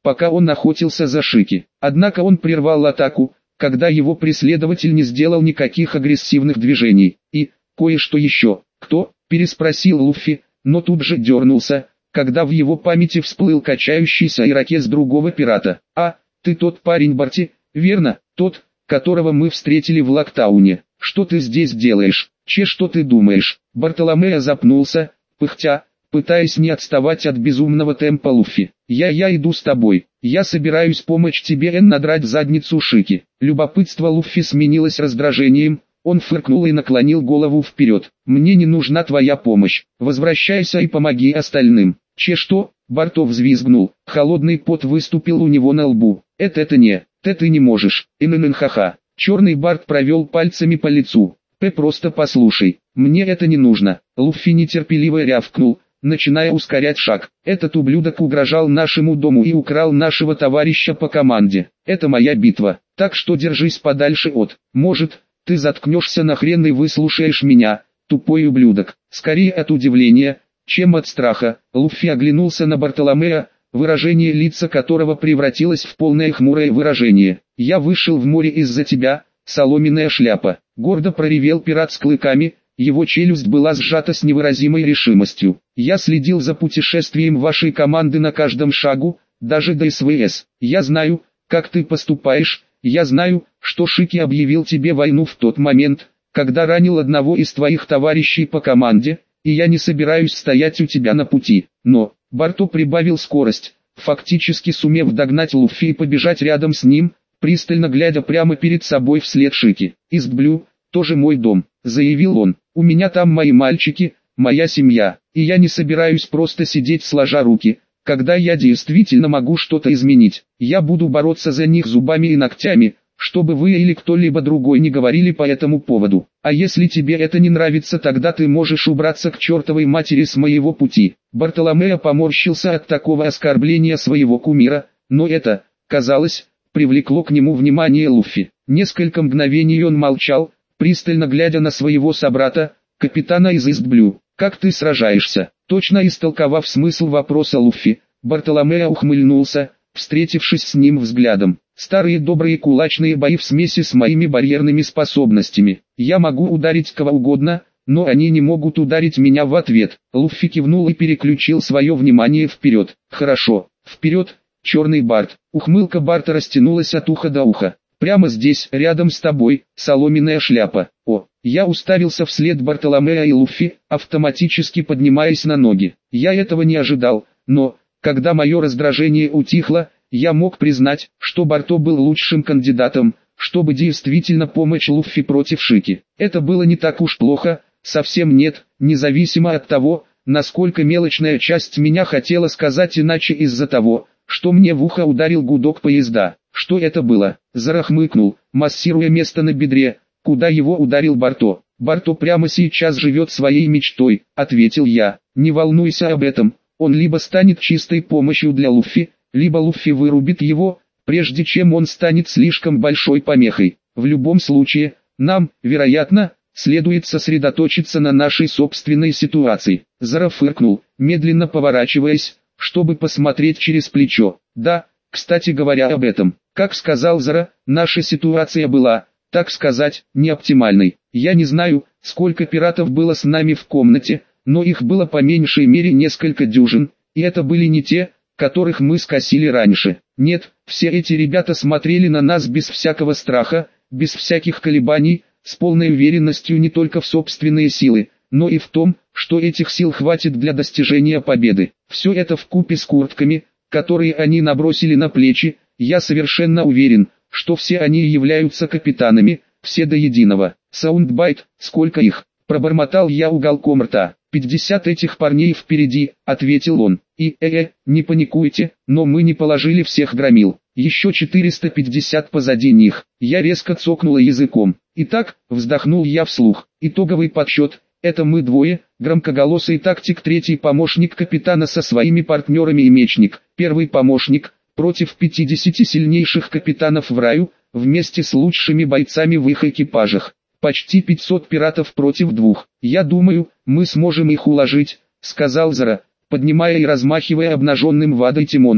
пока он охотился за Шики. Однако он прервал атаку, когда его преследователь не сделал никаких агрессивных движений. И, кое-что еще. «Кто?» – переспросил Луффи, но тут же дернулся, когда в его памяти всплыл качающийся ирокез другого пирата. «А, ты тот парень Барти, верно? Тот, которого мы встретили в Локтауне. Что ты здесь делаешь? Что ты думаешь?» Бартоломео запнулся, пыхтя, пытаясь не отставать от безумного темпа Луффи. «Я иду с тобой. Я собираюсь помочь тебе надрать задницу Шики». Любопытство Луффи сменилось раздражением. Он фыркнул и наклонил голову вперед. «Мне не нужна твоя помощь. Возвращайся и помоги остальным». «Что?» – Барто взвизгнул. Холодный пот выступил у него на лбу. «Это не. Ты не можешь. Ха-ха». Черный Барт провел пальцами по лицу. Просто послушай. Мне это не нужно». Луффи нетерпеливо рявкнул, начиная ускорять шаг. «Этот ублюдок угрожал нашему дому и украл нашего товарища по команде. Это моя битва. Так что держись подальше от. Может, ты заткнешься нахрен и выслушаешь меня, тупой ублюдок». Скорее от удивления, чем от страха, Луффи оглянулся на Бартоломео, выражение лица которого превратилось в полное хмурое выражение. «Я вышел в море из-за тебя, соломенная шляпа», — гордо проревел пират с клыками, его челюсть была сжата с невыразимой решимостью. «Я следил за путешествием вашей команды на каждом шагу, даже до СВС. Я знаю, как ты поступаешь, я знаю, что Шики объявил тебе войну в тот момент, когда ранил одного из твоих товарищей по команде, и я не собираюсь стоять у тебя на пути». Но Барто прибавил скорость, фактически сумев догнать Луффи и побежать рядом с ним, пристально глядя прямо перед собой вслед Шики. «Истблю, тоже мой дом», — заявил он. «У меня там мои мальчики, моя семья, и я не собираюсь просто сидеть сложа руки, когда я действительно могу что-то изменить. Я буду бороться за них зубами и ногтями, чтобы вы или кто-либо другой не говорили по этому поводу. А если тебе это не нравится, тогда ты можешь убраться к чертовой матери с моего пути». Бартоломео поморщился от такого оскорбления своего кумира, но это, казалось, привлекло к нему внимание Луффи. Несколько мгновений он молчал, пристально глядя на своего собрата, капитана из Истблю. «Как ты сражаешься?» Точно истолковав смысл вопроса Луффи, Бартоломео ухмыльнулся, встретившись с ним взглядом. «Старые добрые кулачные бои в смеси с моими барьерными способностями. Я могу ударить кого угодно, но они не могут ударить меня в ответ». Луффи кивнул и переключил свое внимание вперед. «Хорошо, вперед, черный Барт». Ухмылка Барта растянулась от уха до уха. «Прямо здесь, рядом с тобой, соломенная шляпа». «О!» Я уставился вслед Бартоломео и Луффи, автоматически поднимаясь на ноги. Я этого не ожидал, но, когда мое раздражение утихло, я мог признать, что Барто был лучшим кандидатом, чтобы действительно помочь Луффи против Шики. Это было не так уж плохо, совсем нет, независимо от того, насколько мелочная часть меня хотела сказать иначе из-за того, что мне в ухо ударил гудок поезда. «Что это было?» Зара хмыкнул, массируя место на бедре, куда его ударил Барто. «Барто прямо сейчас живет своей мечтой», — ответил я. «Не волнуйся об этом, он либо станет чистой помощью для Луффи, либо Луффи вырубит его, прежде чем он станет слишком большой помехой. В любом случае, нам, вероятно, следует сосредоточиться на нашей собственной ситуации». Зара фыркнул, медленно поворачиваясь, чтобы посмотреть через плечо. «Да, кстати говоря об этом, как сказал Зара, наша ситуация была, так сказать, не оптимальной. Я не знаю, сколько пиратов было с нами в комнате, но их было по меньшей мере несколько дюжин, и это были не те, которых мы скосили раньше. Нет, все эти ребята смотрели на нас без всякого страха, без всяких колебаний, с полной уверенностью не только в собственные силы, но и в том, что этих сил хватит для достижения победы. Все это вкупе с куртками, которые они набросили на плечи, я совершенно уверен, что все они являются капитанами, все до единого. «Саундбайт, сколько их?» – пробормотал я уголком рта. 50 этих парней впереди», — ответил он. «И, не паникуйте, но мы не положили всех громил. Еще 450 позади них». Я резко цокнула языком. «Итак», — вздохнул я вслух, — «итоговый подсчет. Это мы двое, громкоголосый тактик, третий помощник капитана со своими партнерами и мечник, первый помощник, против 50 сильнейших капитанов в раю, вместе с лучшими бойцами в их экипажах. Почти 500 пиратов против двух. Я думаю, мы сможем их уложить», — сказал Зара, поднимая и размахивая обнаженным Вадой Тимондзи.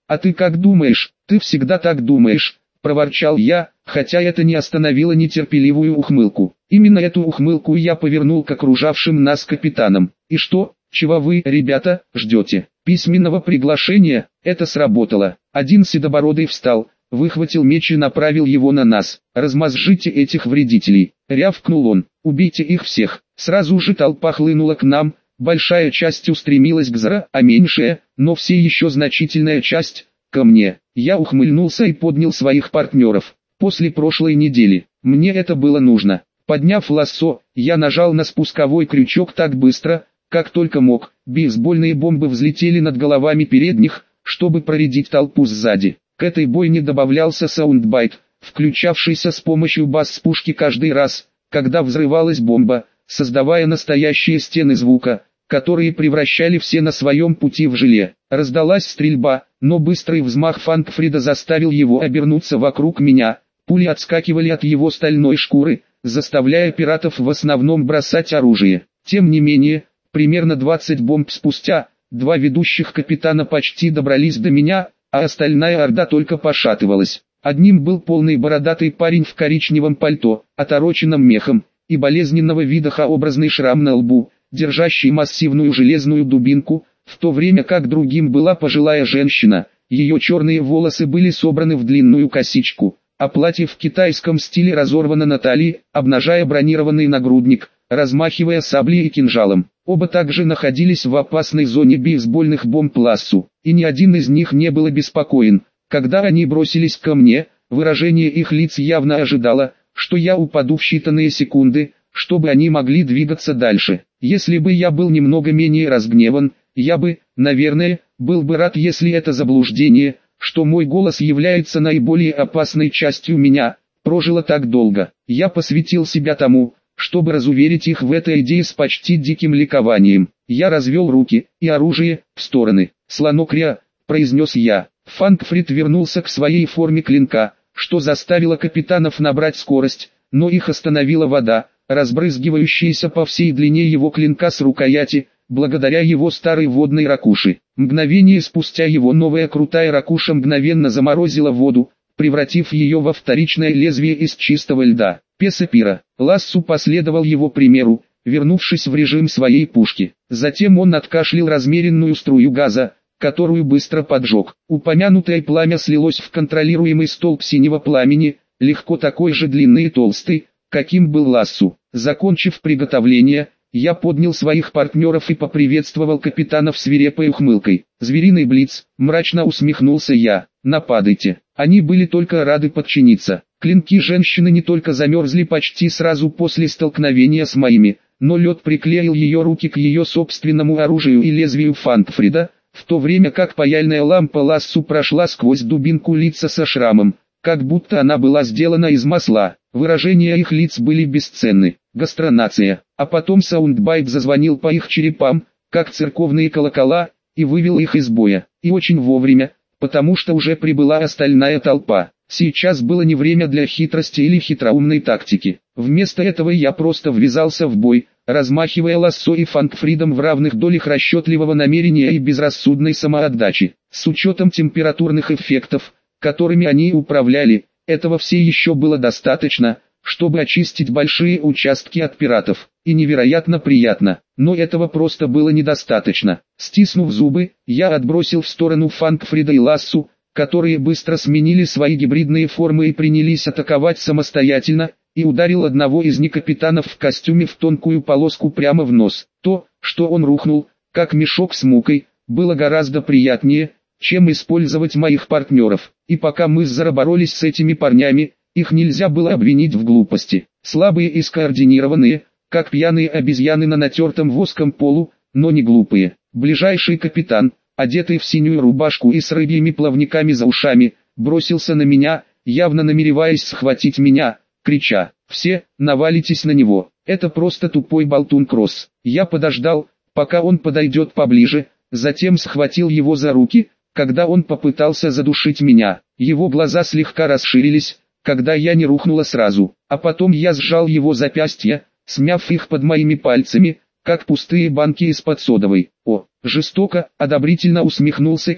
«А ты как думаешь?» «Ты всегда так думаешь», — проворчал я, хотя это не остановило нетерпеливую ухмылку. Именно эту ухмылку я повернул к окружавшим нас капитанам. «И что, чего вы, ребята, ждете? Письменного приглашения?» Это сработало. Один седобородый встал, выхватил меч и направил его на нас. «Размозжите этих вредителей!» — рявкнул он. «Убейте их всех!» Сразу же толпа хлынула к нам, большая часть устремилась к Зра, а меньшая, но все еще значительная часть, ко мне. Я ухмыльнулся и поднял своих партнеров. После прошлой недели, мне это было нужно. Подняв лассо, я нажал на спусковой крючок так быстро, как только мог. Бейсбольные бомбы взлетели над головами передних, чтобы проредить толпу сзади. К этой бойне добавлялся саундбайт, включавшийся с помощью бас-пушки каждый раз, когда взрывалась бомба, создавая настоящие стены звука, которые превращали все на своем пути в желе. Раздалась стрельба, но быстрый взмах Фанкфрида заставил его обернуться вокруг меня. Пули отскакивали от его стальной шкуры, заставляя пиратов в основном бросать оружие. Тем не менее, примерно 20 бомб спустя, два ведущих капитана почти добрались до меня, а остальная орда только пошатывалась. Одним был полный бородатый парень в коричневом пальто, отороченном мехом, и болезненного вида Х-образный шрам на лбу, держащий массивную железную дубинку, в то время как другим была пожилая женщина. Ее черные волосы были собраны в длинную косичку, а платье в китайском стиле разорвано на талии, обнажая бронированный нагрудник, размахивая саблей и кинжалом. Оба также находились в опасной зоне бейсбольных бомб Лассу, и ни один из них не был обеспокоен. Когда они бросились ко мне, выражение их лиц явно ожидало, что я упаду в считанные секунды, чтобы они могли двигаться дальше. Если бы я был немного менее разгневан, я бы, наверное, был бы рад, если это заблуждение, что мой голос является наиболее опасной частью меня, прожило так долго. Я посвятил себя тому, чтобы разуверить их в этой идее с почти диким ликованием. Я развел руки и оружие в стороны. «Слонокря», — произнес я. Фанкфрид вернулся к своей форме клинка, что заставило капитанов набрать скорость, но их остановила вода, разбрызгивающаяся по всей длине его клинка с рукояти, благодаря его старой водной ракуши. Мгновение спустя его новая крутая ракуша мгновенно заморозила воду, превратив ее во вторичное лезвие из чистого льда. Песапира. Лассу последовал его примеру, вернувшись в режим своей пушки. Затем он откашлял размеренную струю газа, которую быстро поджег. Упомянутое пламя слилось в контролируемый столб синего пламени, легко такой же длинный и толстый, каким был Лассу. Закончив приготовление, я поднял своих партнеров и поприветствовал капитанов свирепой ухмылкой. «Звериный блиц», — мрачно усмехнулся я. «Нападайте». Они были только рады подчиниться. Клинки женщины не только замерзли почти сразу после столкновения с моими, но лед приклеил ее руки к ее собственному оружию и лезвию Фанкфрида, в то время как паяльная лампа Лассу прошла сквозь дубинку лица со шрамом, как будто она была сделана из масла. Выражения их лиц были бесценны. Гастронация. А потом саундбайт зазвонил по их черепам, как церковные колокола, и вывел их из боя. И очень вовремя, потому что уже прибыла остальная толпа. Сейчас было не время для хитрости или хитроумной тактики. Вместо этого я просто ввязался в бой, размахивая лассо и Фанкфридом в равных долях расчетливого намерения и безрассудной самоотдачи. С учетом температурных эффектов, которыми они управляли, этого все еще было достаточно, чтобы очистить большие участки от пиратов. И невероятно приятно, но этого просто было недостаточно. Стиснув зубы, я отбросил в сторону Фанкфрида и Лассу, которые быстро сменили свои гибридные формы и принялись атаковать самостоятельно, и ударил одного из них капитанов в костюме в тонкую полоску прямо в нос. То, что он рухнул, как мешок с мукой, было гораздо приятнее, чем использовать моих партнеров. И пока мы боролись с этими парнями, их нельзя было обвинить в глупости. Слабые и скоординированные, как пьяные обезьяны на натертом воском полу, но не глупые. Ближайший капитан, одетый в синюю рубашку и с рыбьими плавниками за ушами, бросился на меня, явно намереваясь схватить меня, крича: «Все, навалитесь на него, это просто тупой болтун Кросс». Я подождал, пока он подойдет поближе, затем схватил его за руки, когда он попытался задушить меня. Его глаза слегка расширились, когда я не рухнула сразу, а потом я сжал его запястья, смяв их под моими пальцами, как пустые банки из-под содовой. «О, жестоко», — одобрительно усмехнулся Кит,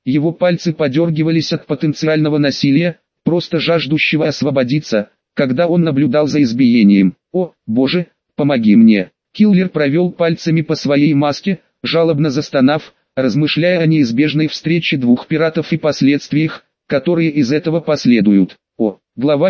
его пальцы подергивались от потенциального насилия, просто жаждущего освободиться, когда он наблюдал за избиением. «О, Боже, помоги мне!» Киллер провел пальцами по своей маске, жалобно застонав, размышляя о неизбежной встрече двух пиратов и последствиях, которые из этого последуют. Глава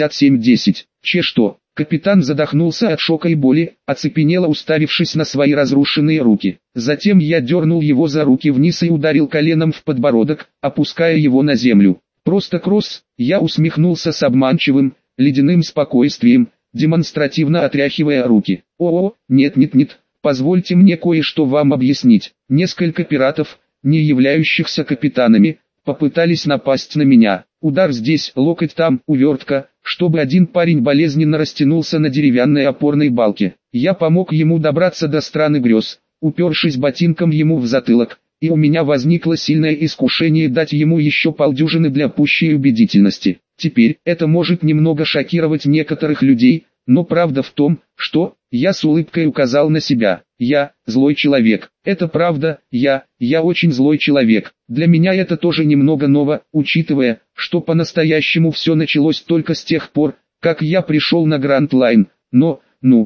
57:10. Что? Капитан задохнулся от шока и боли, оцепенело уставившись на свои разрушенные руки. Затем я дернул его за руки вниз и ударил коленом в подбородок, опуская его на землю. «Просто кросс», я усмехнулся с обманчивым, ледяным спокойствием, демонстративно отряхивая руки. Нет, позвольте мне кое-что вам объяснить. Несколько пиратов, не являющихся капитанами, попытались напасть на меня. Удар здесь, локоть там, увертка, чтобы один парень болезненно растянулся на деревянной опорной балке. Я помог ему добраться до страны грез, упершись ботинком ему в затылок, и у меня возникло сильное искушение дать ему еще полдюжины для пущей убедительности. Теперь, это может немного шокировать некоторых людей, но правда в том, что, я с улыбкой указал на себя, я, злой человек. Это правда, я очень злой человек. Для меня это тоже немного ново, учитывая, что по-настоящему все началось только с тех пор, как я пришел на Гранд Лайн. Но,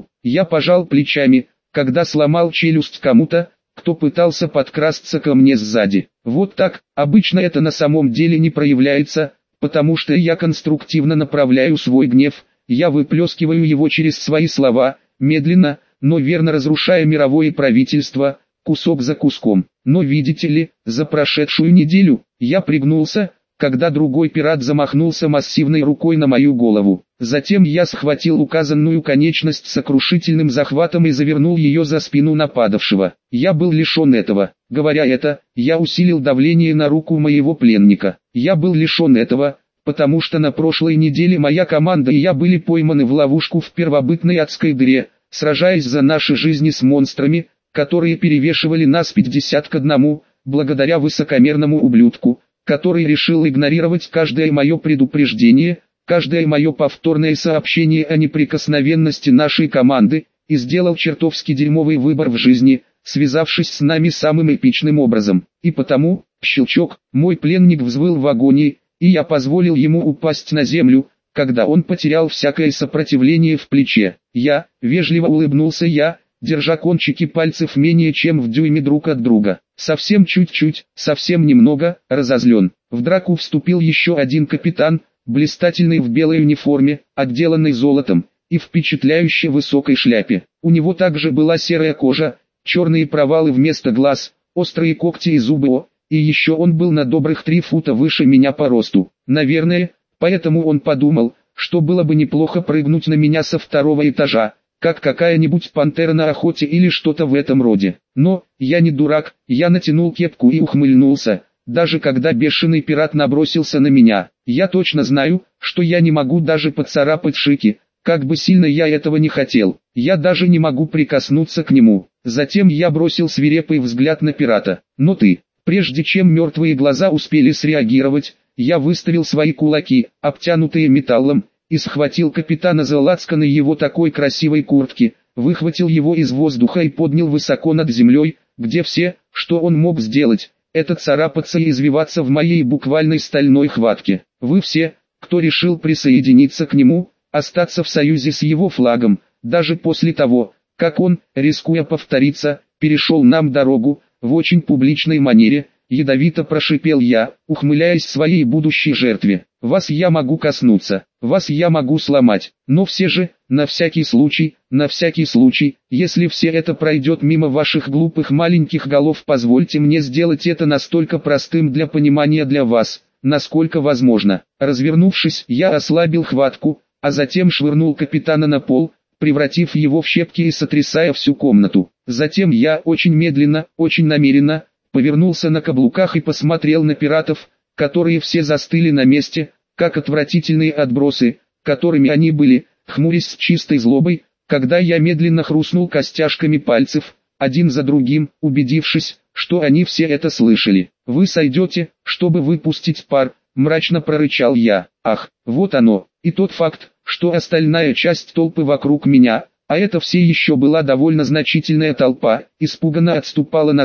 я пожал плечами, когда сломал челюсть кому-то, кто пытался подкрасться ко мне сзади. Вот так, обычно это на самом деле не проявляется, потому что я конструктивно направляю свой гнев, я выплескиваю его через свои слова, медленно, но верно разрушая мировое правительство, кусок за куском. Но видите ли, за прошедшую неделю, я пригнулся, когда другой пират замахнулся массивной рукой на мою голову. Затем я схватил указанную конечность сокрушительным захватом и завернул ее за спину нападавшего. Я был лишен этого. Говоря это, я усилил давление на руку моего пленника. Я был лишен этого, потому что на прошлой неделе моя команда и я были пойманы в ловушку в первобытной адской дыре, сражаясь за наши жизни с монстрами, которые перевешивали нас 50-1, благодаря высокомерному ублюдку, который решил игнорировать каждое мое предупреждение, каждое мое повторное сообщение о неприкосновенности нашей команды, и сделал чертовски дерьмовый выбор в жизни, связавшись с нами самым эпичным образом. И потому, щелчок, мой пленник взвыл в агонии, и я позволил ему упасть на землю, когда он потерял всякое сопротивление в плече. Я, вежливо улыбнулся я, держа кончики пальцев менее чем в дюйме друг от друга. Совсем чуть-чуть, совсем немного, разозлен. В драку вступил еще один капитан, блистательный в белой униформе, отделанной золотом, и впечатляюще высокой шляпе. У него также была серая кожа, черные провалы вместо глаз, острые когти и зубы, и еще он был на добрых 3 фута выше меня по росту. Наверное, поэтому он подумал, что было бы неплохо прыгнуть на меня со 2-го этажа, как какая-нибудь пантера на охоте или что-то в этом роде. Но, я не дурак, я натянул кепку и ухмыльнулся, даже когда бешеный пират набросился на меня. Я точно знаю, что я не могу даже поцарапать Шики, как бы сильно я этого не хотел. Я даже не могу прикоснуться к нему. Затем я бросил свирепый взгляд на пирата. Но ты, прежде чем мертвые глаза успели среагировать, я выставил свои кулаки, обтянутые металлом, и схватил капитана за лацканы его такой красивой куртки, выхватил его из воздуха и поднял высоко над землей, где все, что он мог сделать, это царапаться и извиваться в моей буквальной стальной хватке. Вы все, кто решил присоединиться к нему, остаться в союзе с его флагом, даже после того, как он, рискуя повториться, перешел нам дорогу, в очень публичной манере, ядовито прошипел я, ухмыляясь своей будущей жертве. Вас я могу коснуться, вас я могу сломать, но все же, на всякий случай, если все это пройдет мимо ваших глупых маленьких голов, позвольте мне сделать это настолько простым для понимания для вас, насколько возможно. Развернувшись, я ослабил хватку, а затем швырнул капитана на пол, превратив его в щепки и сотрясая всю комнату. Затем я очень медленно, очень намеренно, повернулся на каблуках и посмотрел на пиратов, которые все застыли на месте, как отвратительные отбросы, которыми они были, хмурясь с чистой злобой, когда я медленно хрустнул костяшками пальцев, один за другим, убедившись, что они все это слышали. «Вы сойдете, чтобы выпустить пар», — мрачно прорычал я. Ах, вот оно, и тот факт, что остальная часть толпы вокруг меня, а это все еще была довольно значительная толпа, испуганно отступала назад,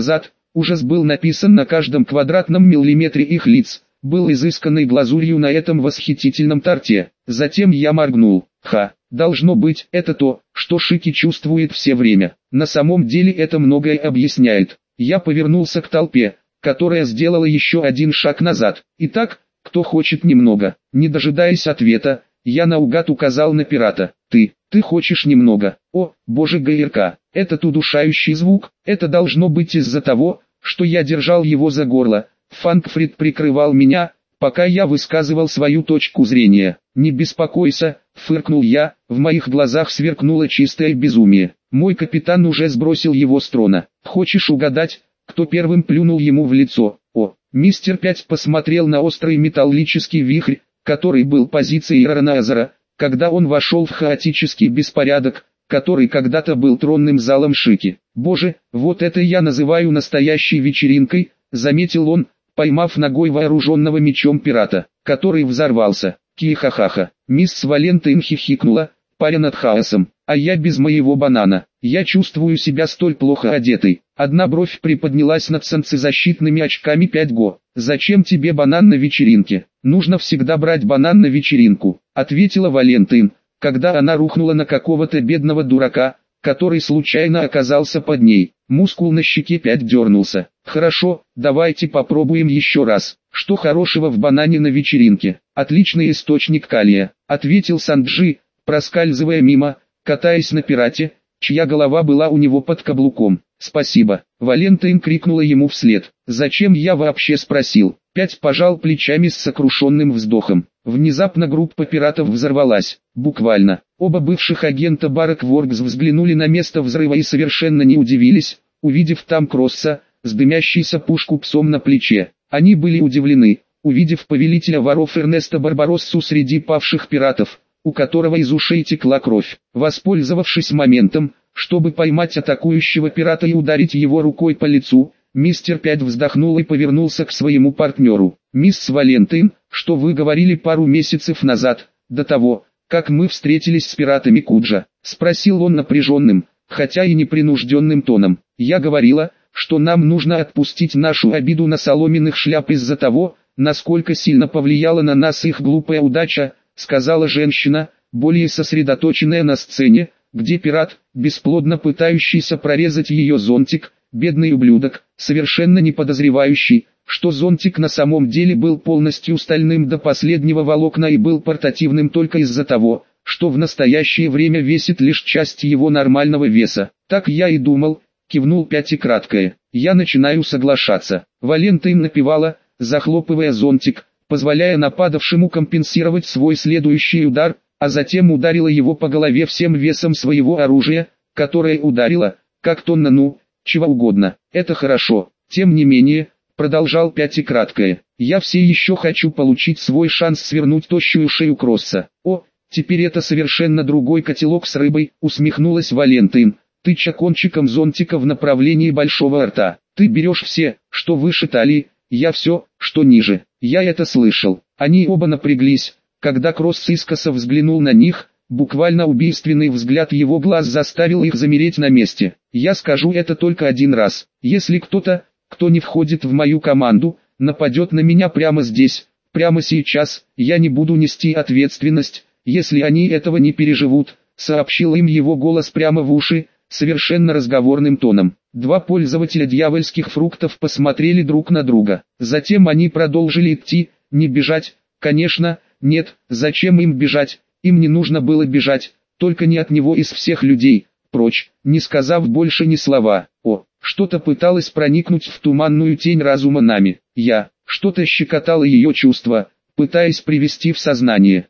Ужас был написан на каждом квадратном миллиметре их лиц, был изысканной глазурью на этом восхитительном торте. Затем я моргнул. Должно быть, это то, что Шики чувствует все время. На самом деле это многое объясняет. Я повернулся к толпе, которая сделала еще один шаг назад. Итак, кто хочет немного? Не дожидаясь ответа, я наугад указал на пирата. Ты хочешь немного? О, боже ГРК, этот удушающий звук, это должно быть из-за того, что я держал его за горло. Фанкфрид прикрывал меня, пока я высказывал свою точку зрения. «Не беспокойся», — фыркнул я, в моих глазах сверкнуло чистое безумие. Мой капитан уже сбросил его с трона. «Хочешь угадать, кто первым плюнул ему в лицо?» Мистер 5 посмотрел на острый металлический вихрь, который был позицией Раназера, когда он вошел в хаотический беспорядок, который когда-то был тронным залом Шики. «Боже, вот это я называю настоящей вечеринкой», — заметил он, поймав ногой вооруженного мечом пирата, который взорвался. «Ки-ха-ха-ха». Мисс Валентин хихикнула, паря над хаосом. «А я без моего банана. Я чувствую себя столь плохо одетой». Одна бровь приподнялась над солнцезащитными очками 5Го. «Зачем тебе банан на вечеринке? Нужно всегда брать банан на вечеринку», — ответила Валентин, когда она рухнула на какого-то бедного дурака, который случайно оказался под ней. Мускул на щеке 5 дернулся. «Хорошо, давайте попробуем еще раз. Что хорошего в банане на вечеринке?» «Отличный источник калия», — ответил Санджи, проскальзывая мимо, катаясь на пирате, чья голова была у него под каблуком. «Спасибо», — Валентин крикнула ему вслед. «Зачем я вообще спросил?» 5 пожал плечами с сокрушенным вздохом. Внезапно группа пиратов взорвалась. Буквально. Оба бывших агента Барак Воркс взглянули на место взрыва и совершенно не удивились, увидев там Кросса, с дымящейся пушку псом на плече. Они были удивлены, увидев повелителя воров Эрнеста Барбароссу среди павших пиратов, у которого из ушей текла кровь. Воспользовавшись моментом, чтобы поймать атакующего пирата и ударить его рукой по лицу, мистер 5 вздохнул и повернулся к своему партнеру. «Мисс Валентин, что вы говорили пару месяцев назад, до того, как мы встретились с пиратами Куджа?» — спросил он напряженным, хотя и непринужденным тоном. «Я говорила, что нам нужно отпустить нашу обиду на соломенных шляп из-за того, насколько сильно повлияла на нас их глупая удача», — сказала женщина, более сосредоточенная на сцене, где пират, бесплодно пытающийся прорезать ее зонтик, бедный ублюдок, совершенно не подозревающий, что зонтик на самом деле был полностью стальным до последнего волокна и был портативным только из-за того, что в настоящее время весит лишь часть его нормального веса. «Так я и думал», — кивнул 5 и краткое. «Я начинаю соглашаться». Валентин напевала, захлопывая зонтик, позволяя нападавшему компенсировать свой следующий удар, а затем ударила его по голове всем весом своего оружия, которое ударило, как тонна чего угодно. «Это хорошо. Тем не менее», — продолжал 5 и краткое, «я все еще хочу получить свой шанс свернуть тощую шею Кросса». «О, теперь это совершенно другой котелок с рыбой», — усмехнулась Валентин, тыча кончиком зонтика в направлении большого рта. «Ты берешь все, что выше талии, я все, что ниже». «Я это слышал». Они оба напряглись, когда Кросс искоса взглянул на них. Буквально убийственный взгляд его глаз заставил их замереть на месте. «Я скажу это только один раз. Если кто-то, кто не входит в мою команду, нападет на меня прямо здесь, прямо сейчас, я не буду нести ответственность, если они этого не переживут», — сообщил им его голос прямо в уши, совершенно разговорным тоном. Два пользователя дьявольских фруктов посмотрели друг на друга. Затем они продолжили идти, не бежать, конечно, нет, зачем им бежать? Им не нужно было бежать, только не от него из всех людей, прочь, не сказав больше ни слова. Что-то пыталось проникнуть в туманную тень разума Нами. Что-то щекотало ее чувства, пытаясь привести в сознание.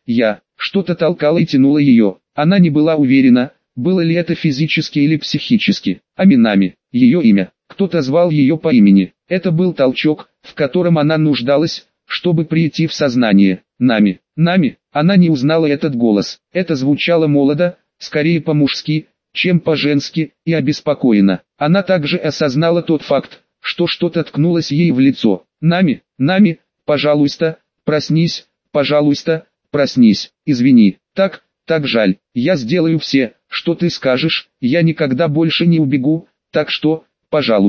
Что-то толкало и тянуло ее. Она не была уверена, было ли это физически или психически. Нами, ее имя. Кто-то звал ее по имени. Это был толчок, в котором она нуждалась, чтобы прийти в сознание. Нами. Она не узнала этот голос. Это звучало молодо, скорее по-мужски, чем по-женски, и обеспокоенно. Она также осознала тот факт, что что-то ткнулось ей в лицо. Нами, пожалуйста, проснись, пожалуйста, проснись, извини, так жаль, я сделаю все, что ты скажешь, я никогда больше не убегу, так что, пожалуйста,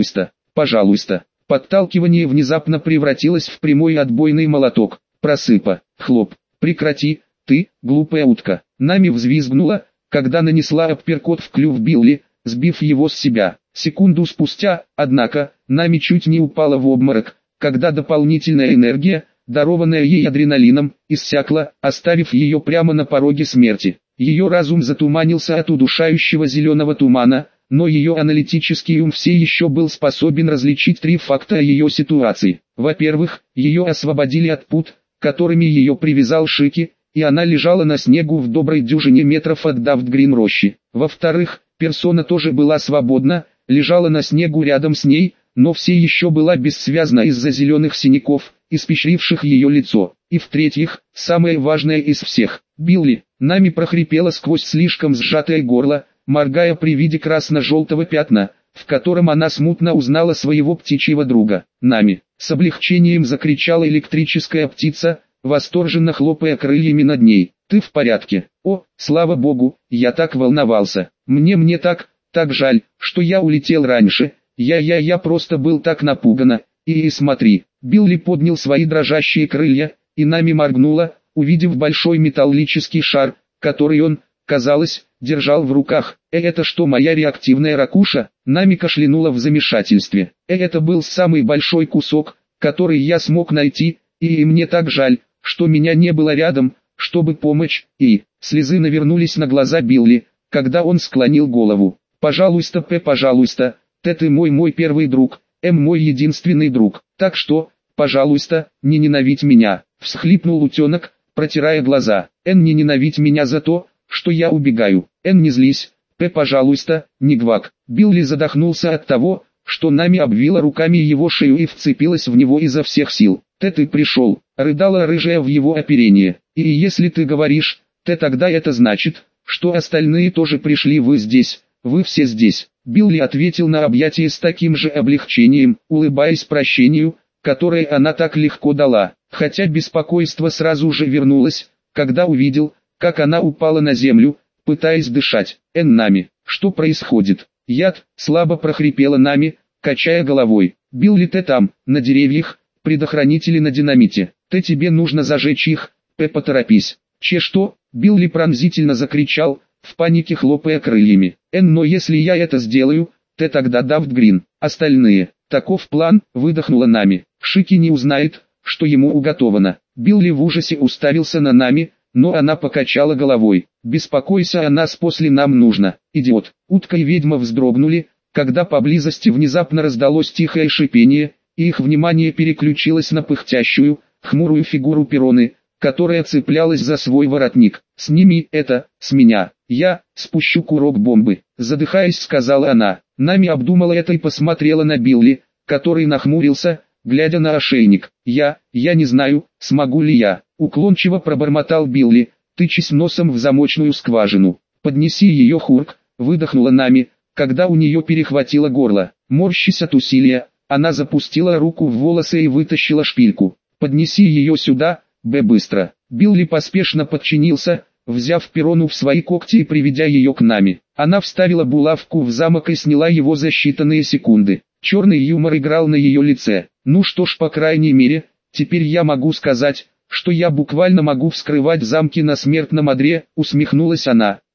пожалуйста. Подталкивание внезапно превратилось в прямой отбойный молоток. Просыпа, хлоп, прекрати, ты, глупая утка. Нами взвизгнула, когда нанесла апперкот в клюв Билли, сбив его с себя. Секунду спустя, однако, Нами чуть не упала в обморок, когда дополнительная энергия, дарованная ей адреналином, иссякла, оставив ее прямо на пороге смерти. Ее разум затуманился от удушающего зеленого тумана, но ее аналитический ум все еще был способен различить три факта о ее ситуации. Во-первых, ее освободили от пут, которыми ее привязал Шики, и она лежала на снегу в доброй дюжине метров от Дафтгрин рощи. Во-вторых, персона тоже была свободна, лежала на снегу рядом с ней, но все еще была бессвязна из-за зеленых синяков, испещривших ее лицо. И в-третьих, самое важное из всех, Билли, Нами прохрипела сквозь слишком сжатое горло, моргая при виде красно-желтого пятна, в котором она смутно узнала своего птичьего друга. Нами, с облегчением закричала электрическая птица, восторженно хлопая крыльями над ней. Ты в порядке? О, слава богу, я так волновался. Мне так жаль, что я улетел раньше. Я просто был так напугана. И смотри, Билли поднял свои дрожащие крылья, и Нами моргнула, увидев большой металлический шар, который он, казалось, держал в руках. Это что, моя реактивная ракуша? Нами кашлянула в замешательстве. Это был самый большой кусок, который я смог найти, и мне так жаль, что меня не было рядом, чтобы помочь, и... Слезы навернулись на глаза Билли, когда он склонил голову. Пожалуйста, пожалуйста, ты мой первый друг, мой единственный друг, так что, пожалуйста, не ненавидь меня, всхлипнул утенок, протирая глаза. Не ненавидь меня за то, что я убегаю. Не злись, пожалуйста, не гвак. Билли задохнулся от того, что Нами обвила руками его шею и вцепилась в него изо всех сил. Ты пришел, рыдала рыжая в его оперении. И если ты говоришь, тогда это значит, что остальные тоже пришли. Вы здесь, вы все здесь. Билли ответил на объятие с таким же облегчением, улыбаясь прощению, которое она так легко дала. Хотя беспокойство сразу же вернулось, когда увидел, как она упала на землю, пытаясь дышать. Нами, что происходит? Яд, слабо прохрипела Нами, качая головой. Билли, ты там, на деревьях, предохранители на динамите. Тебе нужно зажечь их, поторопись. Что? Билли пронзительно закричал, в панике хлопая крыльями. Но если я это сделаю, тогда Дафтгрин, остальные. Таков план, выдохнула Нами. Шики не узнает, что ему уготовано. Билли в ужасе уставился на Нами, но она покачала головой. «Беспокойся о нас, после нам нужно, идиот». Утка и ведьма вздрогнули, когда поблизости внезапно раздалось тихое шипение, и их внимание переключилось на пыхтящую, хмурую фигуру Перроны, которая цеплялась за свой воротник. «Сними это, с меня, я спущу курок бомбы», задыхаясь, сказала она. Нами обдумала это и посмотрела на Билли, который нахмурился, глядя на ошейник. Я не знаю, смогу ли я», уклончиво пробормотал Билли, тычась носом в замочную скважину. «Поднеси ее, Хурк», выдохнула Нами, когда у нее перехватило горло. Морщась от усилия, она запустила руку в волосы и вытащила шпильку. «Поднеси ее сюда, быстро». Билли поспешно подчинился, взяв Перрону в свои когти и приведя ее к Нами. Она вставила булавку в замок и сняла его за считанные секунды. Черный юмор играл на ее лице. «Ну что ж, по крайней мере, теперь я могу сказать, что я буквально могу вскрывать замки на смертном одре», усмехнулась она.